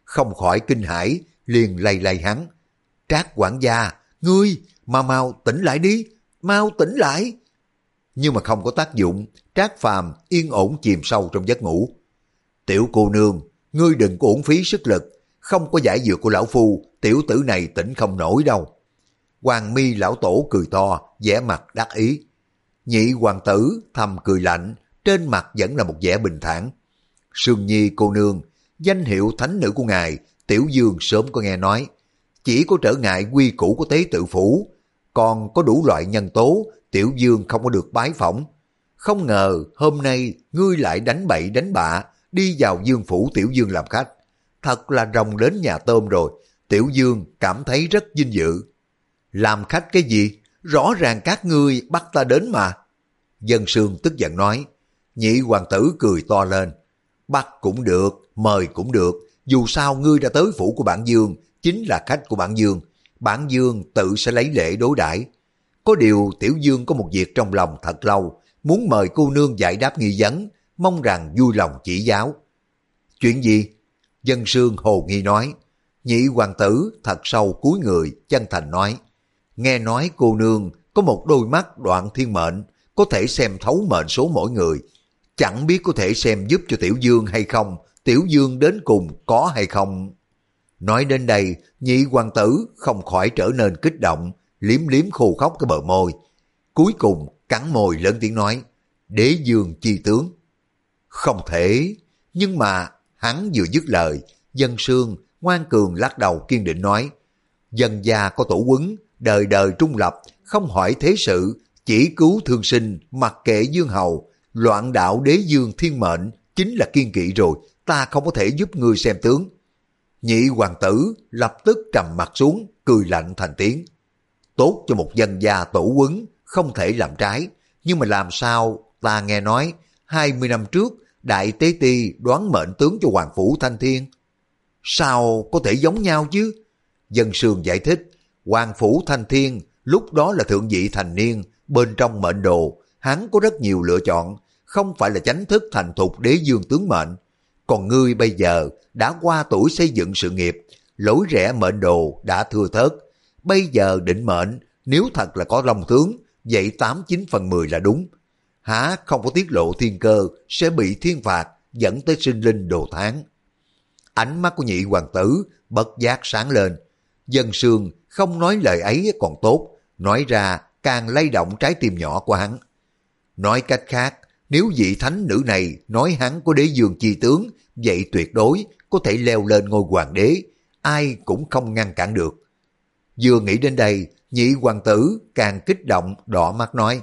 không khỏi kinh hãi, liền lay lay hắn. Trác quản gia, ngươi, mau mau tỉnh lại đi, mau tỉnh lại. Nhưng mà không có tác dụng, Trác Phàm yên ổn chìm sâu trong giấc ngủ. Tiểu cô nương, ngươi đừng có uổng phí sức lực, không có giải dược của lão phu, tiểu tử này tỉnh không nổi đâu. Hoàng mi lão tổ cười to, vẻ mặt đắc ý. Nhị hoàng tử thầm cười lạnh, trên mặt vẫn là một vẻ bình thản. Sương Nhi cô nương, danh hiệu thánh nữ của ngài, Tiểu Dương sớm có nghe nói. Chỉ có trở ngại quy củ của tế tự phủ, còn có đủ loại nhân tố, Tiểu Dương không có được bái phỏng. Không ngờ hôm nay ngươi lại đánh bậy đánh bạ, đi vào Dương phủ Tiểu Dương làm khách. Thật là rồng đến nhà tôm rồi, Tiểu Dương cảm thấy rất vinh dự. Làm khách cái gì? Rõ ràng các ngươi bắt ta đến mà. Dân Sương tức giận nói. Nhị hoàng tử cười to lên. Bắt cũng được, mời cũng được, dù sao ngươi đã tới phủ của bản Dương, chính là khách của bản Dương, bản Dương tự sẽ lấy lễ đối đãi. Có điều Tiểu Dương có một việc trong lòng thật lâu, muốn mời cô nương giải đáp nghi vấn, mong rằng vui lòng chỉ giáo. Chuyện gì? Dân Sương hồ nghi nói. Nhị hoàng tử thật sâu cúi người, chân thành nói. Nghe nói cô nương có một đôi mắt đoạn thiên mệnh, có thể xem thấu mệnh số mỗi người. Chẳng biết có thể xem giúp cho Tiểu Dương hay không, Tiểu Dương đến cùng có hay không. Nói đến đây, nhị hoàng tử không khỏi trở nên kích động, liếm liếm khô khóc cái bờ môi. Cuối cùng cắn môi lớn tiếng nói, Đế Dương chi tướng. Không thể, nhưng mà hắn vừa dứt lời, Dân Sương ngoan cường lắc đầu kiên định nói, dân gia có tổ huấn, đời đời trung lập, không hỏi thế sự, chỉ cứu thương sinh, mặc kệ dương hầu, loạn đạo Đế Dương thiên mệnh, chính là kiên kỵ rồi, ta không có thể giúp ngươi xem tướng. Nhị hoàng tử lập tức trầm mặt xuống, cười lạnh thành tiếng. Tốt cho một dân gia tổ huấn, không thể làm trái, nhưng mà làm sao ta nghe nói, hai mươi năm trước, Đại Tế Ti đoán mệnh tướng cho Hoàng Phủ Thanh Thiên. Sao có thể giống nhau chứ? Dân Sương giải thích, Hoàng Phủ Thanh Thiên lúc đó là thượng vị thành niên, bên trong mệnh đồ, hắn có rất nhiều lựa chọn, không phải là chánh thức thành thục Đế Dương tướng mệnh. Còn ngươi bây giờ đã qua tuổi xây dựng sự nghiệp, lối rẽ mệnh đồ đã thưa thớt. Bây giờ định mệnh, nếu thật là có long tướng, vậy tám chín phần mười là đúng. Hả không có tiết lộ thiên cơ, sẽ bị thiên phạt, dẫn tới sinh linh đồ tháng. Ánh mắt của nhị hoàng tử bất giác sáng lên. Dân Sương không nói lời ấy còn tốt, nói ra càng lay động trái tim nhỏ của hắn. Nói cách khác, nếu vị thánh nữ này nói hắn có Đế Dương chi tướng, vậy tuyệt đối có thể leo lên ngôi hoàng đế, ai cũng không ngăn cản được. Vừa nghĩ đến đây, nhị hoàng tử càng kích động đỏ mắt nói,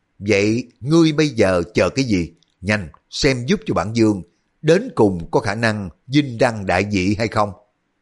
vậy ngươi bây giờ chờ cái gì? Nhanh, xem giúp cho bản Dương, đến cùng có khả năng vinh đăng đại vị hay không?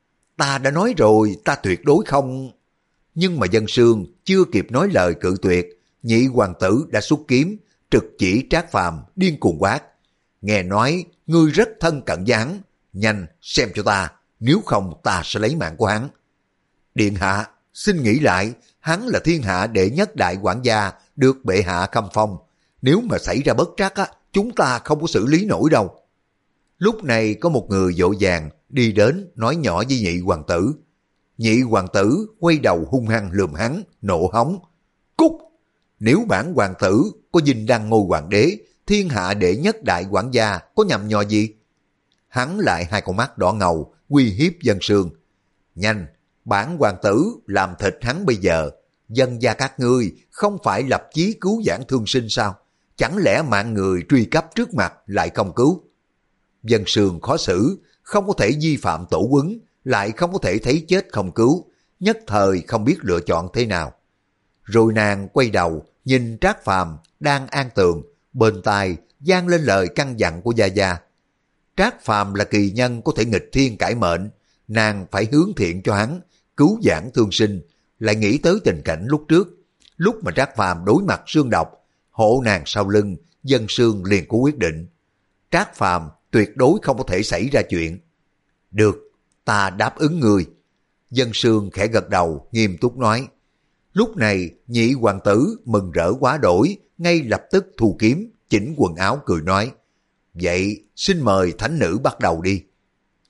Ta đã nói rồi, ta tuyệt đối không. Nhưng mà Dân Sương chưa kịp nói lời cự tuyệt, nhị hoàng tử đã xuất kiếm, trực chỉ Trác Phàm điên cuồng quát. Nghe nói ngươi rất thân cận với hắn, nhanh xem cho ta, nếu không ta sẽ lấy mạng của hắn. Điện hạ, xin nghĩ lại, hắn là thiên hạ đệ nhất đại quản gia, được bệ hạ khâm phong. Nếu mà xảy ra bất trắc á, chúng ta không có xử lý nổi đâu. Lúc này có một người vội vàng đi đến nói nhỏ với nhị hoàng tử. Nhị hoàng tử quay đầu hung hăng lườm hắn, nộ hống. Cút! Nếu bản hoàng tử có vinh đăng ngôi hoàng đế, thiên hạ đệ nhất đại quản gia có nhầm nhò gì? Hắn lại hai con mắt đỏ ngầu, uy hiếp Dân Sương. Nhanh, bản hoàng tử làm thịt hắn bây giờ. Dân gia các ngươi không phải lập chí cứu vãn thương sinh sao? Chẳng lẽ mạng người truy cấp trước mặt lại không cứu? Dân Sương khó xử, không có thể vi phạm tổ huấn, lại không có thể thấy chết không cứu, nhất thời không biết lựa chọn thế nào. Rồi nàng quay đầu, nhìn Trác Phàm đang an tường, bên tai vang lên lời căn dặn của Gia Gia. Trác Phàm là kỳ nhân có thể nghịch thiên cải mệnh, nàng phải hướng thiện cho hắn, cứu vãn thương sinh, lại nghĩ tới tình cảnh lúc trước. Lúc mà Trác Phàm đối mặt xương độc, hộ nàng sau lưng, Dân Sương liền có quyết định. Trác Phàm tuyệt đối không có thể xảy ra chuyện. Được, ta đáp ứng người. Dân Sương khẽ gật đầu, nghiêm túc nói. Lúc này, nhị hoàng tử mừng rỡ quá đổi, ngay lập tức thu kiếm, chỉnh quần áo cười nói. Vậy, xin mời thánh nữ bắt đầu đi.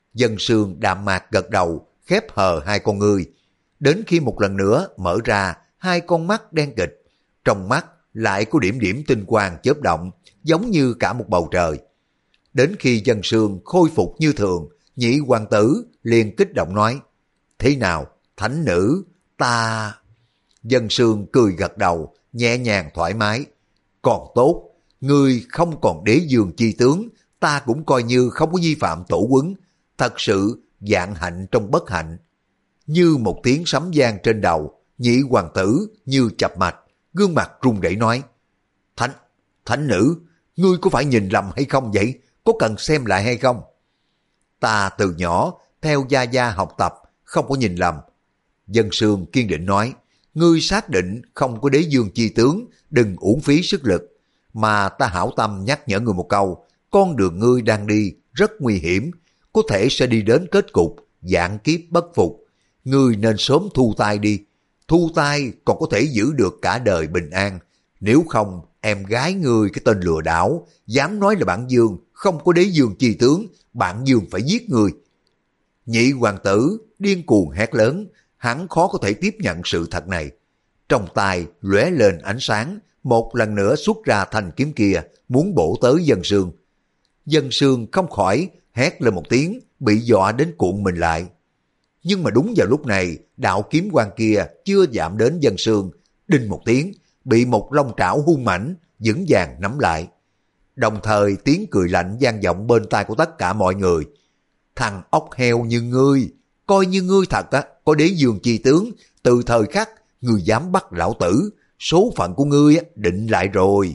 Dân Sương đạm mạc gật đầu, khép hờ hai con ngươi. Đến khi một lần nữa mở ra hai con mắt đen kịch, trong mắt lại có điểm điểm tinh quang chớp động, giống như cả một bầu trời. Đến khi Dân Sương khôi phục như thường, Nhị hoàng tử liền kích động nói, thế nào, thánh nữ, ta... Dân Sương cười gật đầu, nhẹ nhàng thoải mái. Còn tốt, ngươi không còn đế dương chi tướng, ta cũng coi như không có vi phạm tổ huấn, thật sự vạn hạnh trong bất hạnh. Như một tiếng sấm vang trên đầu, Nhị hoàng tử như chập mạch, gương mặt run rẩy nói, Thánh, thánh nữ, ngươi có phải nhìn lầm hay không vậy? Có cần xem lại hay không? Ta từ nhỏ theo gia gia học tập, không có nhìn lầm. Dân Sương kiên định nói, ngươi xác định không có đế dương chi tướng, đừng uổng phí sức lực. Mà ta hảo tâm nhắc nhở ngươi một câu, con đường ngươi đang đi rất nguy hiểm, có thể sẽ đi đến kết cục vạn kiếp bất phục. Ngươi nên sớm thu tay đi, thu tay còn có thể giữ được cả đời bình an. Nếu không, em gái ngươi cái tên lừa đảo, dám nói là bạn Dương không có đế dương chi tướng, bạn Dương phải giết ngươi. Nhị hoàng tử điên cuồng hét lớn, hắn khó có thể tiếp nhận sự thật này. Trong tay lóe lên ánh sáng, một lần nữa xuất ra thanh kiếm kia, muốn bổ tới Dân Sương. Dân Sương không khỏi hét lên một tiếng, bị dọa đến cuộn mình lại. Nhưng mà đúng vào lúc này, đạo kiếm quang kia chưa chạm đến Dân Sương, đinh một tiếng, bị một long trảo hung mãnh vững vàng nắm lại. Đồng thời tiếng cười lạnh vang vọng bên tai của tất cả mọi người. Thằng ốc heo như ngươi, coi như ngươi thật á, có đế dương chi tướng, từ thời khắc ngươi dám bắt lão tử, số phận của ngươi á, định lại rồi.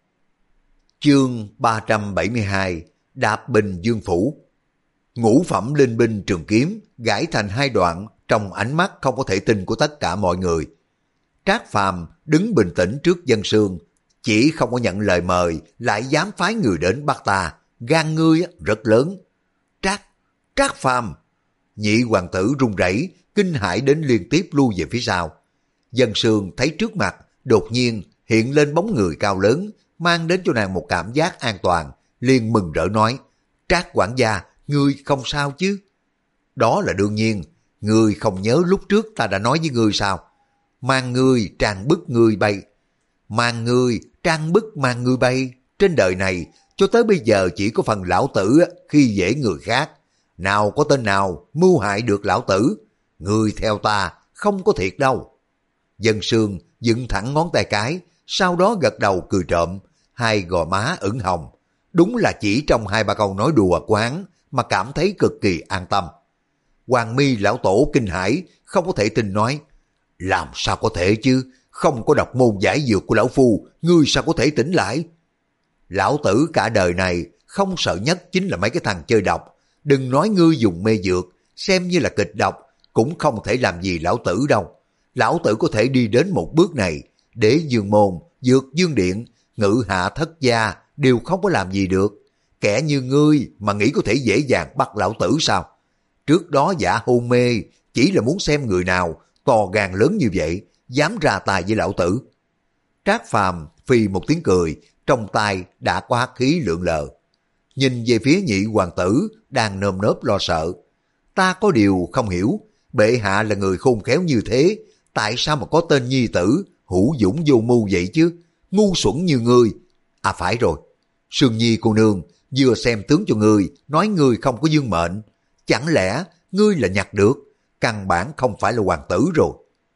Chương ba trăm bảy mươi hai, Đạp Bình Dương Phủ. Ngũ phẩm linh binh trường kiếm gãy thành hai đoạn trong ánh mắt không có thể tin của tất cả mọi người. Trác Phàm đứng bình tĩnh trước Dân Sương, chỉ không có nhận lời mời lại dám phái người đến bắt ta, gan ngươi rất lớn. Trác, Trác Phàm! Nhị hoàng tử run rẩy, kinh hãi đến liên tiếp lui về phía sau. Dân Sương thấy trước mặt đột nhiên hiện lên bóng người cao lớn, mang đến cho nàng một cảm giác an toàn, liền mừng rỡ nói, Trác quản gia, ngươi không sao chứ? Đó là đương nhiên, ngươi không nhớ lúc trước ta đã nói với ngươi sao? Mang ngươi trang bức ngươi bay, mang ngươi trang bức mang ngươi bay. Trên đời này cho tới bây giờ chỉ có phần lão tử khi dễ người khác, nào có tên nào mưu hại được lão tử. Ngươi theo ta không có thiệt đâu. Dân Sương dựng thẳng ngón tay cái, sau đó gật đầu cười trộm, hai gò má ửng hồng. Đúng là chỉ trong hai ba câu nói đùa của hắn mà cảm thấy cực kỳ an tâm. Hoàng Mi lão tổ kinh hãi, không có thể tin nói, làm sao có thể chứ, không có độc môn giải dược của lão phu, ngươi sao có thể tỉnh lại? Lão tử cả đời này không sợ nhất chính là mấy cái thằng chơi độc, đừng nói ngươi dùng mê dược, xem như là kịch độc, cũng không thể làm gì lão tử đâu. Lão tử có thể đi đến một bước này, Đế Dương môn, Dược Dương điện, Ngự hạ thất gia đều không có làm gì được. Kẻ như ngươi mà nghĩ có thể dễ dàng bắt lão tử sao? Trước đó giả hôn mê chỉ là muốn xem người nào to gan lớn như vậy, dám ra tay với lão tử. Trác Phàm phì một tiếng cười, trong tay đã có hắc khí lượn lờ. Nhìn về phía Nhị hoàng tử đang nơm nớp lo sợ. Ta có điều không hiểu, bệ hạ là người khôn khéo như thế, tại sao mà có tên nhi tử hữu dũng vô mưu vậy chứ? Ngu xuẩn như ngươi. À phải rồi, Sương Nhi cô nương vừa xem tướng cho ngươi, nói ngươi không có dương mệnh, chẳng lẽ ngươi là nhặt được, căn bản không phải là hoàng tử rồi.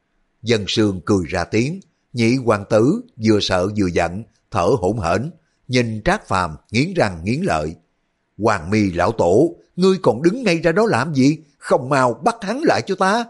Dân Sương cười ra tiếng, Nhị hoàng tử vừa sợ vừa giận, thở hổn hển, nhìn Trác Phàm nghiến răng nghiến lợi. Hoàng Mi lão tổ, ngươi còn đứng ngay ra đó làm gì, không mau bắt hắn lại cho ta.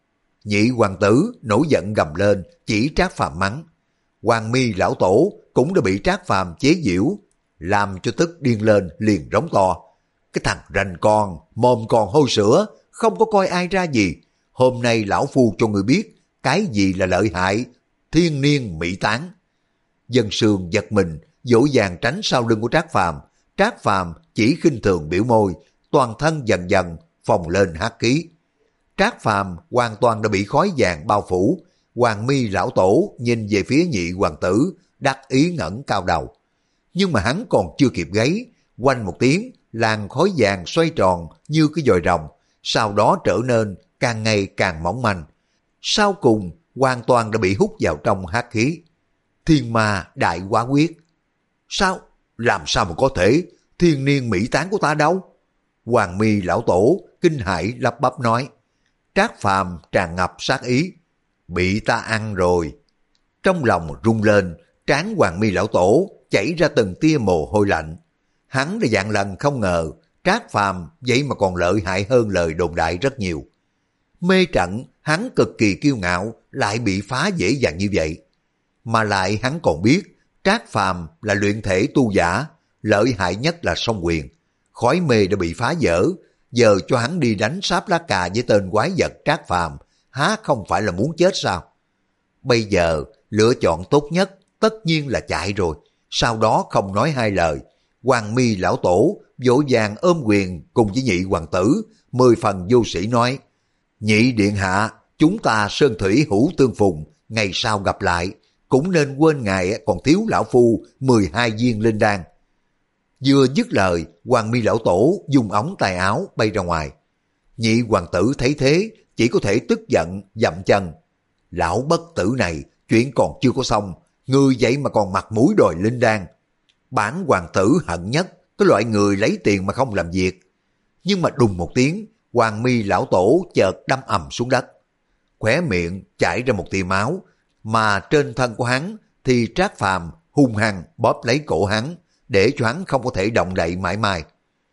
Nhị hoàng tử nổi giận gầm lên, chỉ Trác Phàm mắng. Hoàng Mi lão tổ cũng đã bị Trác Phàm chế giễu, làm cho tức điên lên liền rống to. Cái thằng rành con, mồm còn hôi sữa, không có coi ai ra gì. Hôm nay lão phu cho người biết, cái gì là lợi hại, thiên niên mỹ tán. Dân Sương giật mình, dỗ dàng tránh sau lưng của Trác Phàm. Trác Phàm chỉ khinh thường biểu môi, toàn thân dần dần phồng lên hắc khí. Trác Phàm hoàn toàn đã bị khói vàng bao phủ. Hoàng Mi lão tổ nhìn về phía Nhị hoàng tử, đắc ý ngẩng cao đầu. Nhưng mà hắn còn chưa kịp gáy, quanh một tiếng, làn khói vàng xoay tròn như cái vòi rồng, sau đó trở nên càng ngày càng mỏng manh. Sau cùng, hoàn toàn đã bị hút vào trong hắc khí. Thiên ma đại quá quyết. Sao? Làm sao mà có thể? Thiên niên mỹ tán của ta đâu? Hoàng Mi lão tổ kinh hãi lắp bắp nói. Trác Phàm tràn ngập sát ý. Bị ta ăn rồi. Trong lòng rung lên, trán Hoàng Mi lão tổ chảy ra từng tia mồ hôi lạnh. Hắn đã vạn lần không ngờ Trác Phàm vậy mà còn lợi hại hơn lời đồn đại rất nhiều. Mê trận hắn cực kỳ kiêu ngạo lại bị phá dễ dàng như vậy. Mà lại hắn còn biết Trác Phàm là luyện thể tu giả, lợi hại nhất là song quyền. Khói mê đã bị phá vỡ, giờ cho hắn đi đánh sáp lá cà với tên quái vật Trác Phàm, há không phải là muốn chết sao? Bây giờ lựa chọn tốt nhất tất nhiên là chạy rồi. Sau đó không nói hai lời, Hoàng Mi lão tổ vội vàng ôm quyền cùng với nhị hoàng tử, mười phần vô sĩ nói: Nhị điện hạ, chúng ta sơn thủy hữu tương phùng, ngày sau gặp lại, cũng nên quên ngài còn thiếu lão phu mười hai viên linh đan. Vừa dứt lời, Hoàng Mi lão tổ dùng ống tay áo bay ra ngoài. Nhị hoàng tử thấy thế, chỉ có thể tức giận dậm chân. Lão bất tử này, chuyện còn chưa có xong, ngươi vậy mà còn mặt mũi đòi linh đan. Bản hoàng tử hận nhất cái loại người lấy tiền mà không làm việc. Nhưng mà đùng một tiếng, Hoàng Mi lão tổ chợt đâm ầm xuống đất. Khóe miệng chảy ra một tia máu, mà trên thân của hắn thì Trác Phàm hung hăng bóp lấy cổ hắn, để cho hắn không có thể động đậy mãi mãi.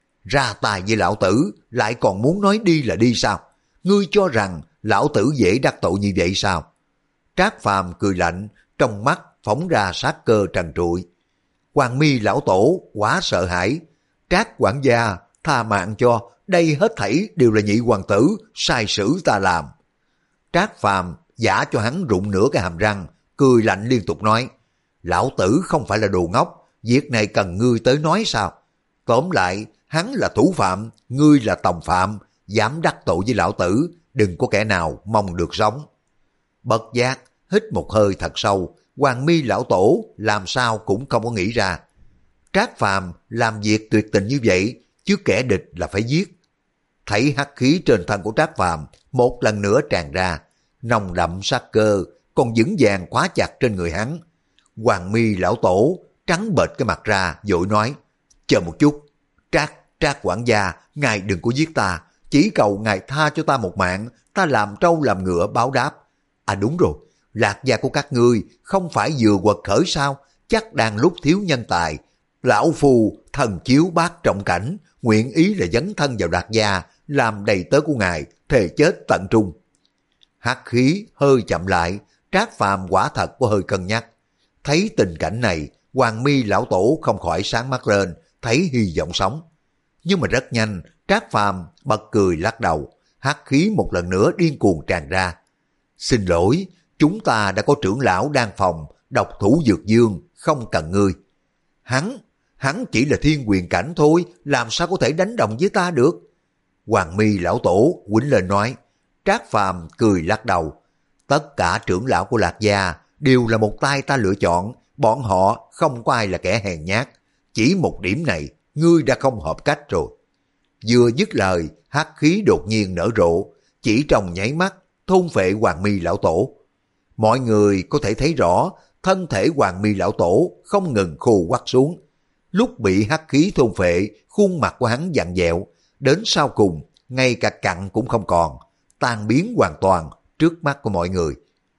Ra tài với lão tử, lại còn muốn nói đi là đi sao? Ngươi cho rằng lão tử dễ đắc tội như vậy sao? Trác Phàm cười lạnh, trong mắt phóng ra sát cơ trần trụi. Hoàng Mi lão tổ quá sợ hãi. Trác quản gia, tha mạng cho, đây hết thảy đều là nhị hoàng tử sai sử ta làm. Trác Phàm giả cho hắn rụng nửa cái hàm răng, cười lạnh liên tục nói: Lão tử không phải là đồ ngốc, việc này cần ngươi tới nói sao? Tóm lại, hắn là thủ phạm, ngươi là tòng phạm, dám đắc tội với lão tử, đừng có kẻ nào mong được sống. Bất giác, hít một hơi thật sâu, Hoàng Mi lão tổ làm sao cũng không có nghĩ ra. Trác Phàm làm việc tuyệt tình như vậy, chứ kẻ địch là phải giết. Thấy hắc khí trên thân của Trác Phàm một lần nữa tràn ra, nồng đậm sát cơ, còn vững vàng khóa chặt trên người hắn. Hoàng Mi lão tổ trắng bệch cái mặt ra, vội nói: Chờ một chút, Trác, Trác quản gia, ngài đừng có giết ta, chỉ cầu ngài tha cho ta một mạng, ta làm trâu làm ngựa báo đáp. À đúng rồi, Lạc gia của các ngươi không phải vừa quật khởi sao, chắc đang lúc thiếu nhân tài. Lão phu thần chiếu bát trọng cảnh, nguyện ý là dấn thân vào Lạc gia, làm đầy tớ của ngài, thề chết tận trung. Hắc khí hơi chậm lại, Trác Phàm quả thật có hơi cân nhắc. Thấy tình cảnh này, Hoàng Mi lão tổ không khỏi sáng mắt lên, thấy hy vọng sống. Nhưng mà rất nhanh, Trác Phàm bật cười lắc đầu, hắc khí một lần nữa điên cuồng tràn ra. Xin lỗi, chúng ta đã có trưởng lão đang phòng, độc thủ dược dương, không cần ngươi. Hắn, hắn chỉ là thiên quyền cảnh thôi, làm sao có thể đánh đồng với ta được? Hoàng Mi lão tổ quýnh lên nói. Trác Phàm cười lắc đầu. Tất cả trưởng lão của Lạc gia đều là một tay ta lựa chọn, bọn họ không có ai là kẻ hèn nhát. Chỉ một điểm này, ngươi đã không hợp cách rồi. Vừa dứt lời, hắc khí đột nhiên nở rộ, chỉ trong nháy mắt, thôn phệ Hoàng Mi lão tổ. Mọi người có thể thấy rõ, thân thể Hoàng Mi lão tổ không ngừng khô quắt xuống. Lúc bị hắc khí thôn phệ, khuôn mặt của hắn vặn vẹo, đến sau cùng, ngay cả cặn cũng không còn, tan biến hoàn toàn trước mắt của mọi người.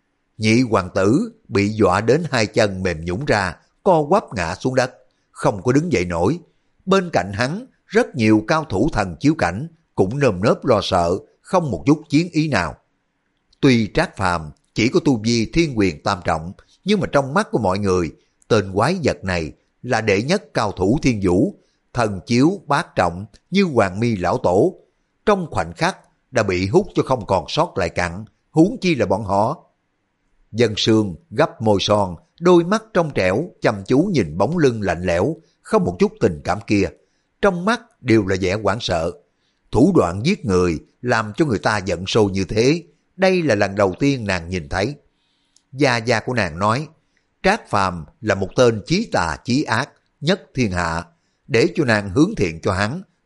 Nhị hoàng tử bị dọa đến hai chân mềm nhũn ra, co quắp ngã xuống đất, không có đứng dậy nổi. Bên cạnh hắn, rất nhiều cao thủ thần chiếu cảnh cũng nơm nớp lo sợ, không một chút chiến ý nào. Tuy Trác Phàm chỉ có tu vi thiên quyền tam trọng, nhưng mà trong mắt của mọi người, tên quái vật này là đệ nhất cao thủ thiên vũ, thần chiếu bát trọng như Hoàng Mi lão tổ. Trong khoảnh khắc đã bị hút cho không còn sót lại cặn, huống chi là bọn họ. Dân Sương gấp môi son, đôi mắt trong trẻo chăm chú nhìn bóng lưng lạnh lẽo, không một chút tình cảm kia, trong mắt đều là vẻ hoảng sợ. Thủ đoạn giết người làm cho người ta giận sôi như thế, đây là lần đầu tiên nàng nhìn thấy. Gia gia của nàng nói, Trác Phàm là một tên chí tà chí ác nhất thiên hạ, để cho nàng hướng thiện cho hắn,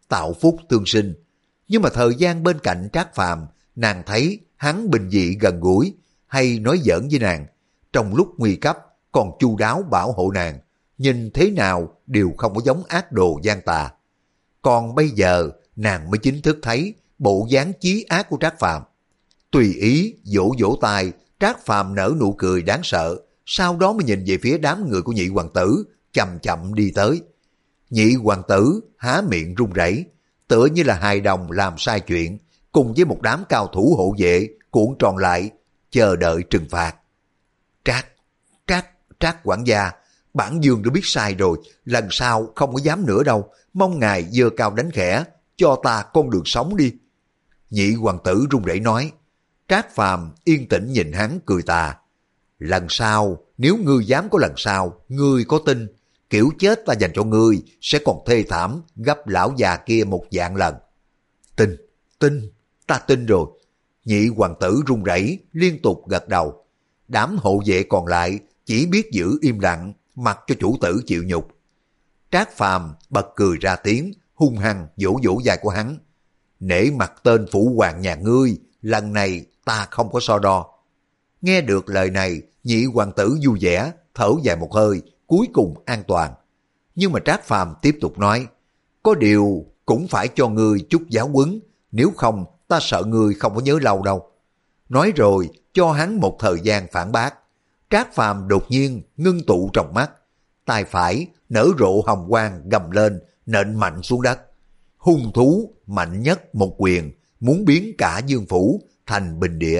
tạo phúc tương sinh. Nhưng mà thời gian bên cạnh Trác Phàm, nàng thấy hắn bình dị gần gũi, hay nói giỡn với nàng, trong lúc nguy cấp còn chu đáo bảo hộ nàng, nhìn thế nào đều không có giống ác đồ gian tà. Còn bây giờ nàng mới chính thức thấy bộ dáng chí ác của Trác Phàm. Tùy ý vỗ vỗ tay, Trác Phàm nở nụ cười đáng sợ, sau đó mới nhìn về phía đám người của nhị hoàng tử, chậm chậm đi tới. Nhị hoàng tử há miệng run rẩy, tựa như là hài đồng làm sai chuyện, cùng với một đám cao thủ hộ vệ cuộn tròn lại, chờ đợi trừng phạt. Trác, Trác, Trác quản gia, bản dương đã biết sai rồi, lần sau không có dám nữa đâu, mong ngài giơ cao đánh khẽ, cho ta con đường sống đi. Nhị hoàng tử run rẩy nói. Trác Phàm yên tĩnh nhìn hắn cười tà. Lần sau, nếu ngươi dám có lần sau, ngươi có tin, kiểu chết ta dành cho ngươi sẽ còn thê thảm gấp lão già kia một vạn lần. Tin, tin, ta tin rồi. Nhị hoàng tử run rẩy liên tục gật đầu. Đám hộ vệ còn lại chỉ biết giữ im lặng, mặc cho chủ tử chịu nhục. Trác Phàm bật cười ra tiếng, hung hăng vỗ vỗ vai của hắn. Nể mặt tên phụ hoàng nhà ngươi, lần này ta không có so đo. Nghe được lời này, nhị hoàng tử vui vẻ, thở dài một hơi, cuối cùng an toàn. Nhưng mà Trác Phàm tiếp tục nói, có điều cũng phải cho ngươi chút giáo huấn, nếu không ta sợ ngươi không có nhớ lâu đâu. Nói rồi cho hắn một thời gian phản bác. Trác Phàm đột nhiên ngưng tụ trong mắt, tay phải nở rộ hồng quang gầm lên, nện mạnh xuống đất. Hung thú mạnh nhất một quyền, muốn biến cả Dương Phủ thành bình địa.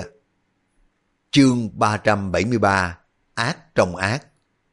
Chương ba trăm bảy mươi ba, ác trong ác.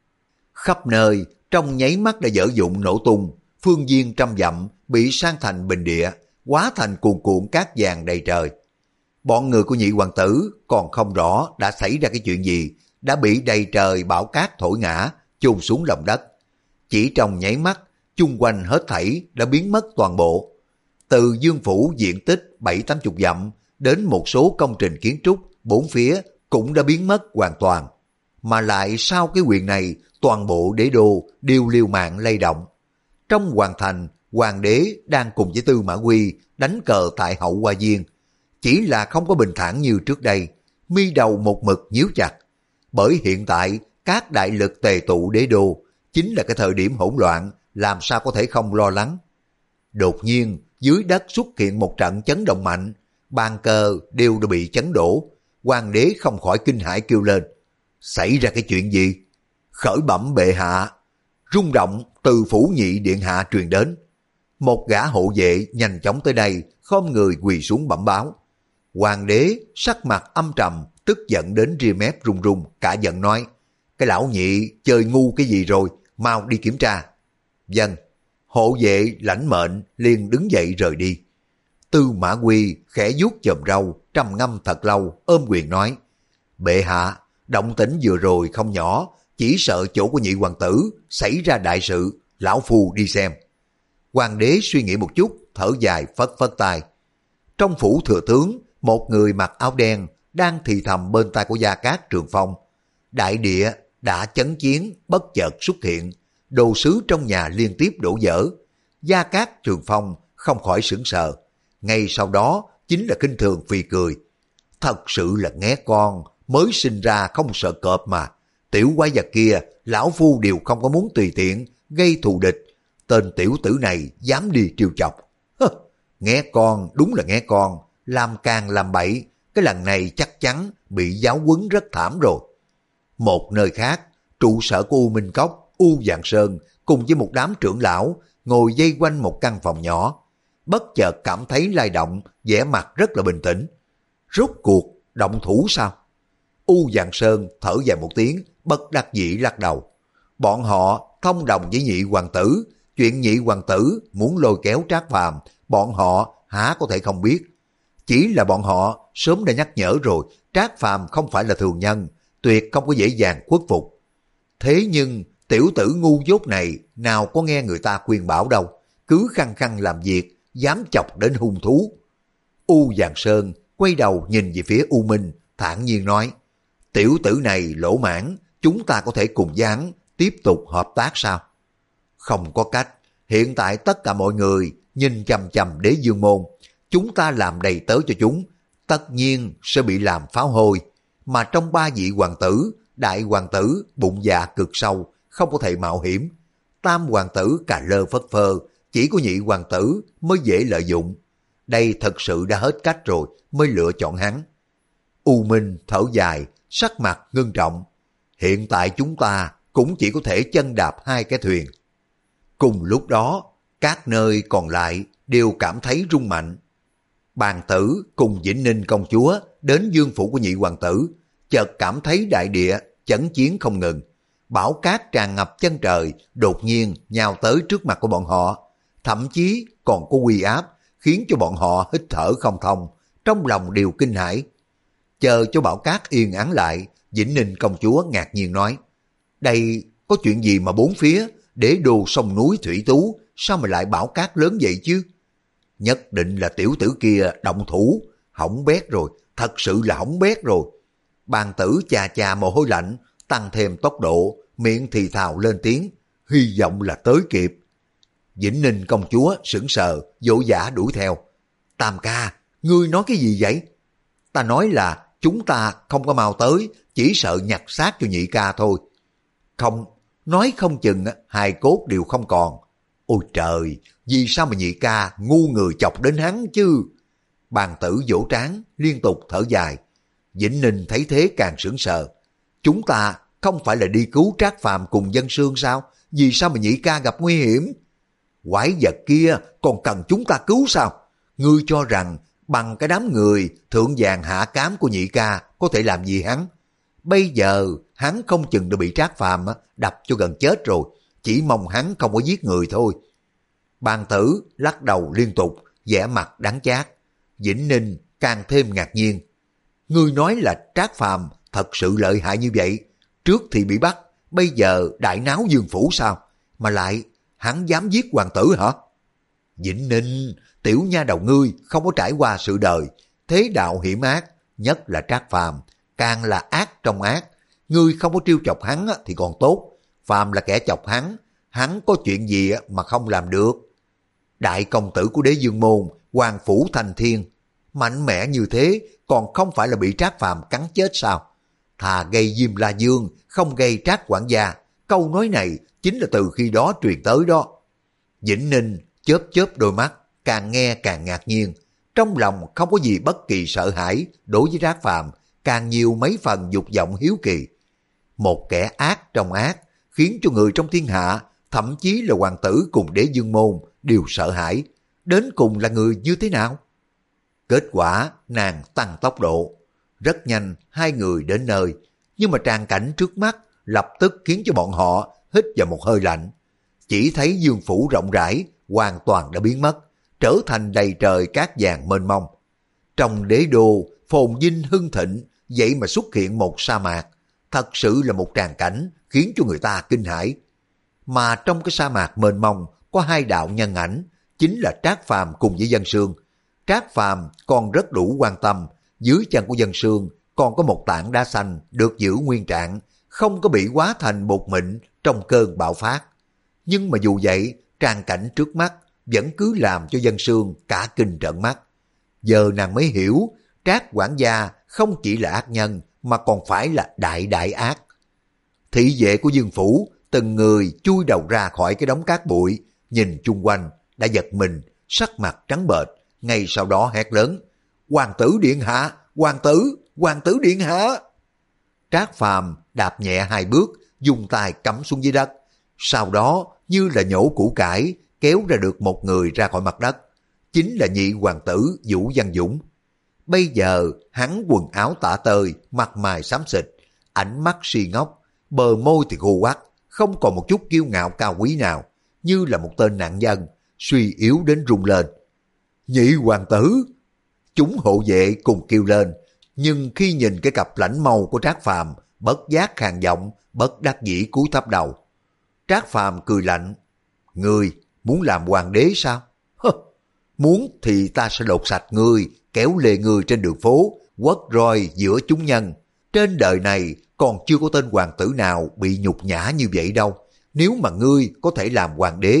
Khắp nơi trong nháy mắt đã dở dụng nổ tung, phương viên trăm dặm bị san thành bình địa, hóa thành cuồn cuộn cát vàng đầy trời. Bọn người của nhị hoàng tử còn không rõ đã xảy ra cái chuyện gì, đã bị đầy trời bão cát thổi ngã, chôn xuống lòng đất. Chỉ trong nháy mắt, chung quanh hết thảy đã biến mất toàn bộ. Từ Dương Phủ diện tích bảy tám chục dặm đến một số công trình kiến trúc bốn phía cũng đã biến mất hoàn toàn. Mà lại sau cái quyền này, toàn bộ đế đô đều liều mạng lay động. Trong hoàng thành, hoàng đế đang cùng với Tư Mã Quy đánh cờ tại Hậu Hoa Viên. Chỉ là không có bình thản như trước đây, mi đầu một mực nhíu chặt. Bởi hiện tại các đại lực tề tụ đế đô, chính là cái thời điểm hỗn loạn, làm sao có thể không lo lắng. Đột nhiên, dưới đất xuất hiện một trận chấn động mạnh, bàn cờ đều đã bị chấn đổ. Hoàng đế không khỏi kinh hãi kêu lên, xảy ra cái chuyện gì? Khởi bẩm bệ hạ. Rung động từ phủ nhị điện hạ truyền đến. Một gã hộ vệ nhanh chóng tới đây, khom người quỳ xuống bẩm báo. Hoàng đế sắc mặt âm trầm, tức giận đến ria mép run run, cả giận nói, cái lão nhị chơi ngu cái gì rồi, mau đi kiểm tra. Vâng. Hộ vệ lãnh mệnh liền đứng dậy rời đi. Tư Mã Quy khẽ vuốt chòm râu, trầm ngâm thật lâu, ôm quyền nói, bệ hạ, động tĩnh vừa rồi không nhỏ, chỉ sợ chỗ của nhị hoàng tử xảy ra đại sự, lão phu đi xem. Hoàng đế suy nghĩ một chút, thở dài phất phất tay. Trong phủ thừa tướng, một người mặc áo đen đang thì thầm bên tai của Gia Cát Trường Phong. Đại địa đã chấn chiến, bất chợt xuất hiện, đồ sứ trong nhà liên tiếp đổ vỡ. Gia Cát Trường Phong không khỏi sửng sờ, ngay sau đó chính là kinh thường phì cười. Thật sự là nghé con, mới sinh ra không sợ cọp mà. Tiểu quái vật kia, lão phu đều không có muốn tùy tiện gây thù địch. Tên tiểu tử này dám đi trêu chọc. Hơ, nghé con, đúng là nghé con, làm càng làm bậy, cái lần này chắc chắn bị giáo huấn rất thảm rồi. Một nơi khác, trụ sở của U Minh Cốc, U Vạn Sơn cùng với một đám trưởng lão ngồi vây quanh một căn phòng nhỏ. Bất chợt cảm thấy lay động, vẻ mặt rất là bình tĩnh. Rốt cuộc, động thủ sao? U Vạn Sơn thở dài một tiếng, bất đắc dĩ lắc đầu. Bọn họ thông đồng với nhị hoàng tử, chuyện nhị hoàng tử muốn lôi kéo Trác Phàm, bọn họ há có thể không biết. Chỉ là bọn họ sớm đã nhắc nhở rồi, Trác Phàm không phải là thường nhân, tuyệt không có dễ dàng khuất phục. Thế nhưng tiểu tử ngu dốt này nào có nghe người ta khuyên bảo đâu, cứ khăng khăng làm việc, dám chọc đến hung thú. U Vạn Sơn quay đầu nhìn về phía U Minh, thản nhiên nói, tiểu tử này lỗ mãn, chúng ta có thể cùng với hắn tiếp tục hợp tác sao? Không có cách, hiện tại tất cả mọi người nhìn chằm chằm Đế Dương Môn. Chúng ta làm đầy tớ cho chúng, tất nhiên sẽ bị làm pháo hôi. Mà trong ba vị hoàng tử, đại hoàng tử bụng dạ cực sâu, không có thể mạo hiểm. Tam hoàng tử cà lơ phất phơ, chỉ có nhị hoàng tử mới dễ lợi dụng. Đây thật sự đã hết cách rồi mới lựa chọn hắn. U Minh thở dài, sắc mặt ngưng trọng. Hiện tại chúng ta cũng chỉ có thể chân đạp hai cái thuyền. Cùng lúc đó, các nơi còn lại đều cảm thấy rung mạnh. Bàn tử cùng Vĩnh Ninh công chúa đến dương phủ của nhị hoàng tử, chợt cảm thấy đại địa chấn chiến không ngừng. Bão cát tràn ngập chân trời, đột nhiên nhào tới trước mặt của bọn họ, thậm chí còn có uy áp, khiến cho bọn họ hít thở không thông, trong lòng đều kinh hãi. Chờ cho bão cát yên ắng lại, Vĩnh Ninh công chúa ngạc nhiên nói, đây có chuyện gì mà bốn phía, đế đô sông núi thủy tú, sao mà lại bão cát lớn vậy chứ? Nhất định là tiểu tử kia động thủ, hỏng bét rồi, thật sự là hỏng bét rồi. Bàn tử chà chà mồ hôi lạnh, tăng thêm tốc độ, miệng thì thào lên tiếng, hy vọng là tới kịp. Vĩnh Ninh công chúa sững sờ, vỗ vã đuổi theo. Tam ca, ngươi nói cái gì vậy? Ta nói là chúng ta không có mau tới, chỉ sợ nhặt xác cho nhị ca thôi. Không, nói không chừng hài cốt đều không còn. Ôi trời, vì sao mà nhị ca ngu người chọc đến hắn chứ? Bàn tử vỗ trán, liên tục thở dài. Vĩnh Ninh thấy thế càng sững sờ. Chúng ta không phải là đi cứu Trác Phàm cùng Dân Sương sao? Vì sao mà nhị ca gặp nguy hiểm? Quái vật kia còn cần chúng ta cứu sao? Ngươi cho rằng bằng cái đám người thượng vàng hạ cám của nhị ca có thể làm gì hắn? Bây giờ hắn không chừng đã bị Trác Phàm đập cho gần chết rồi, chỉ mong hắn không có giết người thôi. Bàn tử lắc đầu liên tục, vẻ mặt đắng chát. Vĩnh Ninh càng thêm ngạc nhiên. Ngươi nói là Trác Phàm thật sự lợi hại như vậy, trước thì bị bắt, bây giờ đại náo dương phủ sao? Mà lại hắn dám giết hoàng tử hả? Vĩnh Ninh, tiểu nha đầu ngươi không có trải qua sự đời, thế đạo hiểm ác, nhất là Trác Phàm, càng là ác trong ác. Ngươi không có trêu chọc hắn thì còn tốt, Phàm là kẻ chọc hắn, hắn có chuyện gì mà không làm được? Đại công tử của Đế Dương Môn, Hoàng Phủ Thành Thiên, mạnh mẽ như thế còn không phải là bị Trác Phàm cắn chết sao? Thà gây Diêm La Dương, không gây Trác quản gia. Câu nói này chính là từ khi đó truyền tới đó. Vĩnh Ninh chớp chớp đôi mắt, càng nghe càng ngạc nhiên. Trong lòng không có gì bất kỳ sợ hãi đối với Trác Phàm, càng nhiều mấy phần dục vọng hiếu kỳ. Một kẻ ác trong ác, khiến cho người trong thiên hạ, thậm chí là hoàng tử cùng Đế Dương Môn đều sợ hãi. Đến cùng là người như thế nào? Kết quả nàng tăng tốc độ. Rất nhanh hai người đến nơi, nhưng mà tràng cảnh trước mắt lập tức khiến cho bọn họ hít vào một hơi lạnh. Chỉ thấy dương phủ rộng rãi hoàn toàn đã biến mất, trở thành đầy trời cát vàng mênh mông. Trong đế đô phồn vinh hưng thịnh, vậy mà xuất hiện một sa mạc, thật sự là một tràng cảnh khiến cho người ta kinh hãi. Mà trong cái sa mạc mênh mông có hai đạo nhân ảnh, chính là Trác Phàm cùng với Dân Sương. Trác Phàm còn rất đủ quan tâm, dưới chân của Dân Sương còn có một tảng đá xanh được giữ nguyên trạng, không có bị hóa thành bột mịn trong cơn bạo phát. Nhưng mà dù vậy, tràng cảnh trước mắt vẫn cứ làm cho Dân Sương cả kinh trợn mắt. Giờ nàng mới hiểu, Trác quản gia không chỉ là ác nhân mà còn phải là đại đại ác. Thị vệ của Dương phủ từng người chui đầu ra khỏi cái đống cát bụi, nhìn chung quanh đã giật mình, sắc mặt trắng bệch, ngay sau đó hét lớn: "Hoàng tử điện hạ, hoàng tử, hoàng tử điện hạ!" Trác Phàm đạp nhẹ hai bước, dùng tay cắm xuống dưới đất, sau đó như là nhổ củ cải kéo ra được một người ra khỏi mặt đất, chính là nhị hoàng tử Vũ Văn Dũng. Bây giờ hắn quần áo tả tơi, mặt mày xám xịt, ánh mắt si ngốc, bờ môi thì khô quắt, không còn một chút kiêu ngạo cao quý nào, như là một tên nạn nhân suy yếu đến run lên. "Nhị hoàng tử!" Chúng hộ vệ cùng kêu lên, nhưng khi nhìn cái cặp lãnh mâu của Trác Phàm, bất giác khàn giọng, bất đắc dĩ cúi thấp đầu. Trác Phàm cười lạnh: "Ngươi muốn làm hoàng đế sao? Hơ, muốn thì ta sẽ lột sạch ngươi, kéo lê ngươi trên đường phố, quất roi giữa chúng nhân. Trên đời này còn chưa có tên hoàng tử nào bị nhục nhã như vậy đâu. Nếu mà ngươi có thể làm hoàng đế,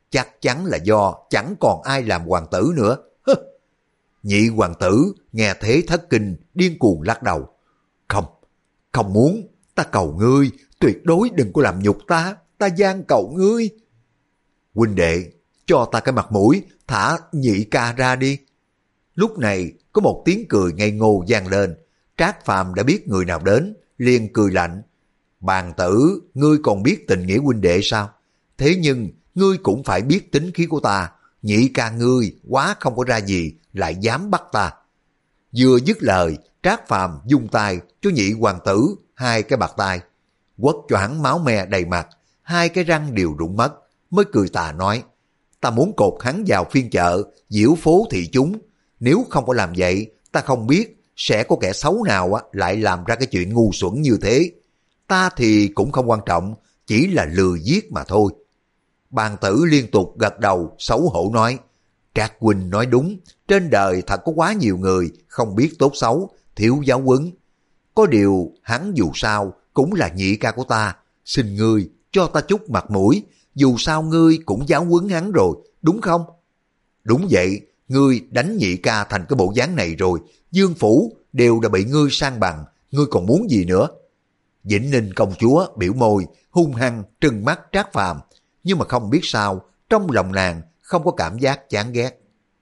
chắc chắn là do chẳng còn ai làm hoàng tử nữa. Hứ. Nhị hoàng tử nghe thế thất kinh, điên cuồng lắc đầu. Không, không muốn, ta cầu ngươi, tuyệt đối đừng có làm nhục ta, ta van cầu ngươi. Huynh đệ, cho ta cái mặt mũi, thả nhị ca ra đi. Lúc này có một tiếng cười ngây ngô vang lên. Trác Phàm đã biết người nào đến, liền cười lạnh. Bàn tử, ngươi còn biết tình nghĩa huynh đệ sao? Thế nhưng ngươi cũng phải biết tính khí của ta. Nhị ca ngươi quá không có ra gì, lại dám bắt ta. Vừa dứt lời, Trác Phàm dung tay cho nhị hoàng tử hai cái bạt tay, quất cho hắn máu me đầy mặt, hai cái răng đều rụng mất, mới cười tà nói: ta muốn cột hắn vào phiên chợ, diễu phố thị chúng. Nếu không có làm vậy, ta không biết sẽ có kẻ xấu nào lại làm ra cái chuyện ngu xuẩn như thế. Ta thì cũng không quan trọng, chỉ là lừa giết mà thôi. Bàn tử liên tục gật đầu, xấu hổ nói: Trác huynh nói đúng, trên đời thật có quá nhiều người không biết tốt xấu, thiếu giáo huấn. Có điều hắn dù sao cũng là nhị ca của ta, xin ngươi cho ta chút mặt mũi, dù sao ngươi cũng giáo huấn hắn rồi, đúng không? Đúng vậy, ngươi đánh nhị ca thành cái bộ dáng này rồi, Dương phủ đều đã bị ngươi san bằng, ngươi còn muốn gì nữa? Vĩnh Ninh công chúa biểu môi, hung hăng trừng mắt Trác Phàm, nhưng mà không biết sao, trong lòng nàng không có cảm giác chán ghét.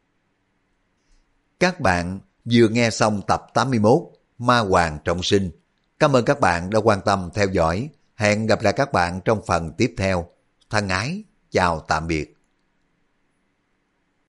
Các bạn vừa nghe xong tập tám mươi mốt Ma Hoàng Trọng Sinh. Cảm ơn các bạn đã quan tâm theo dõi. Hẹn gặp lại các bạn trong phần tiếp theo. Thân ái, chào tạm biệt.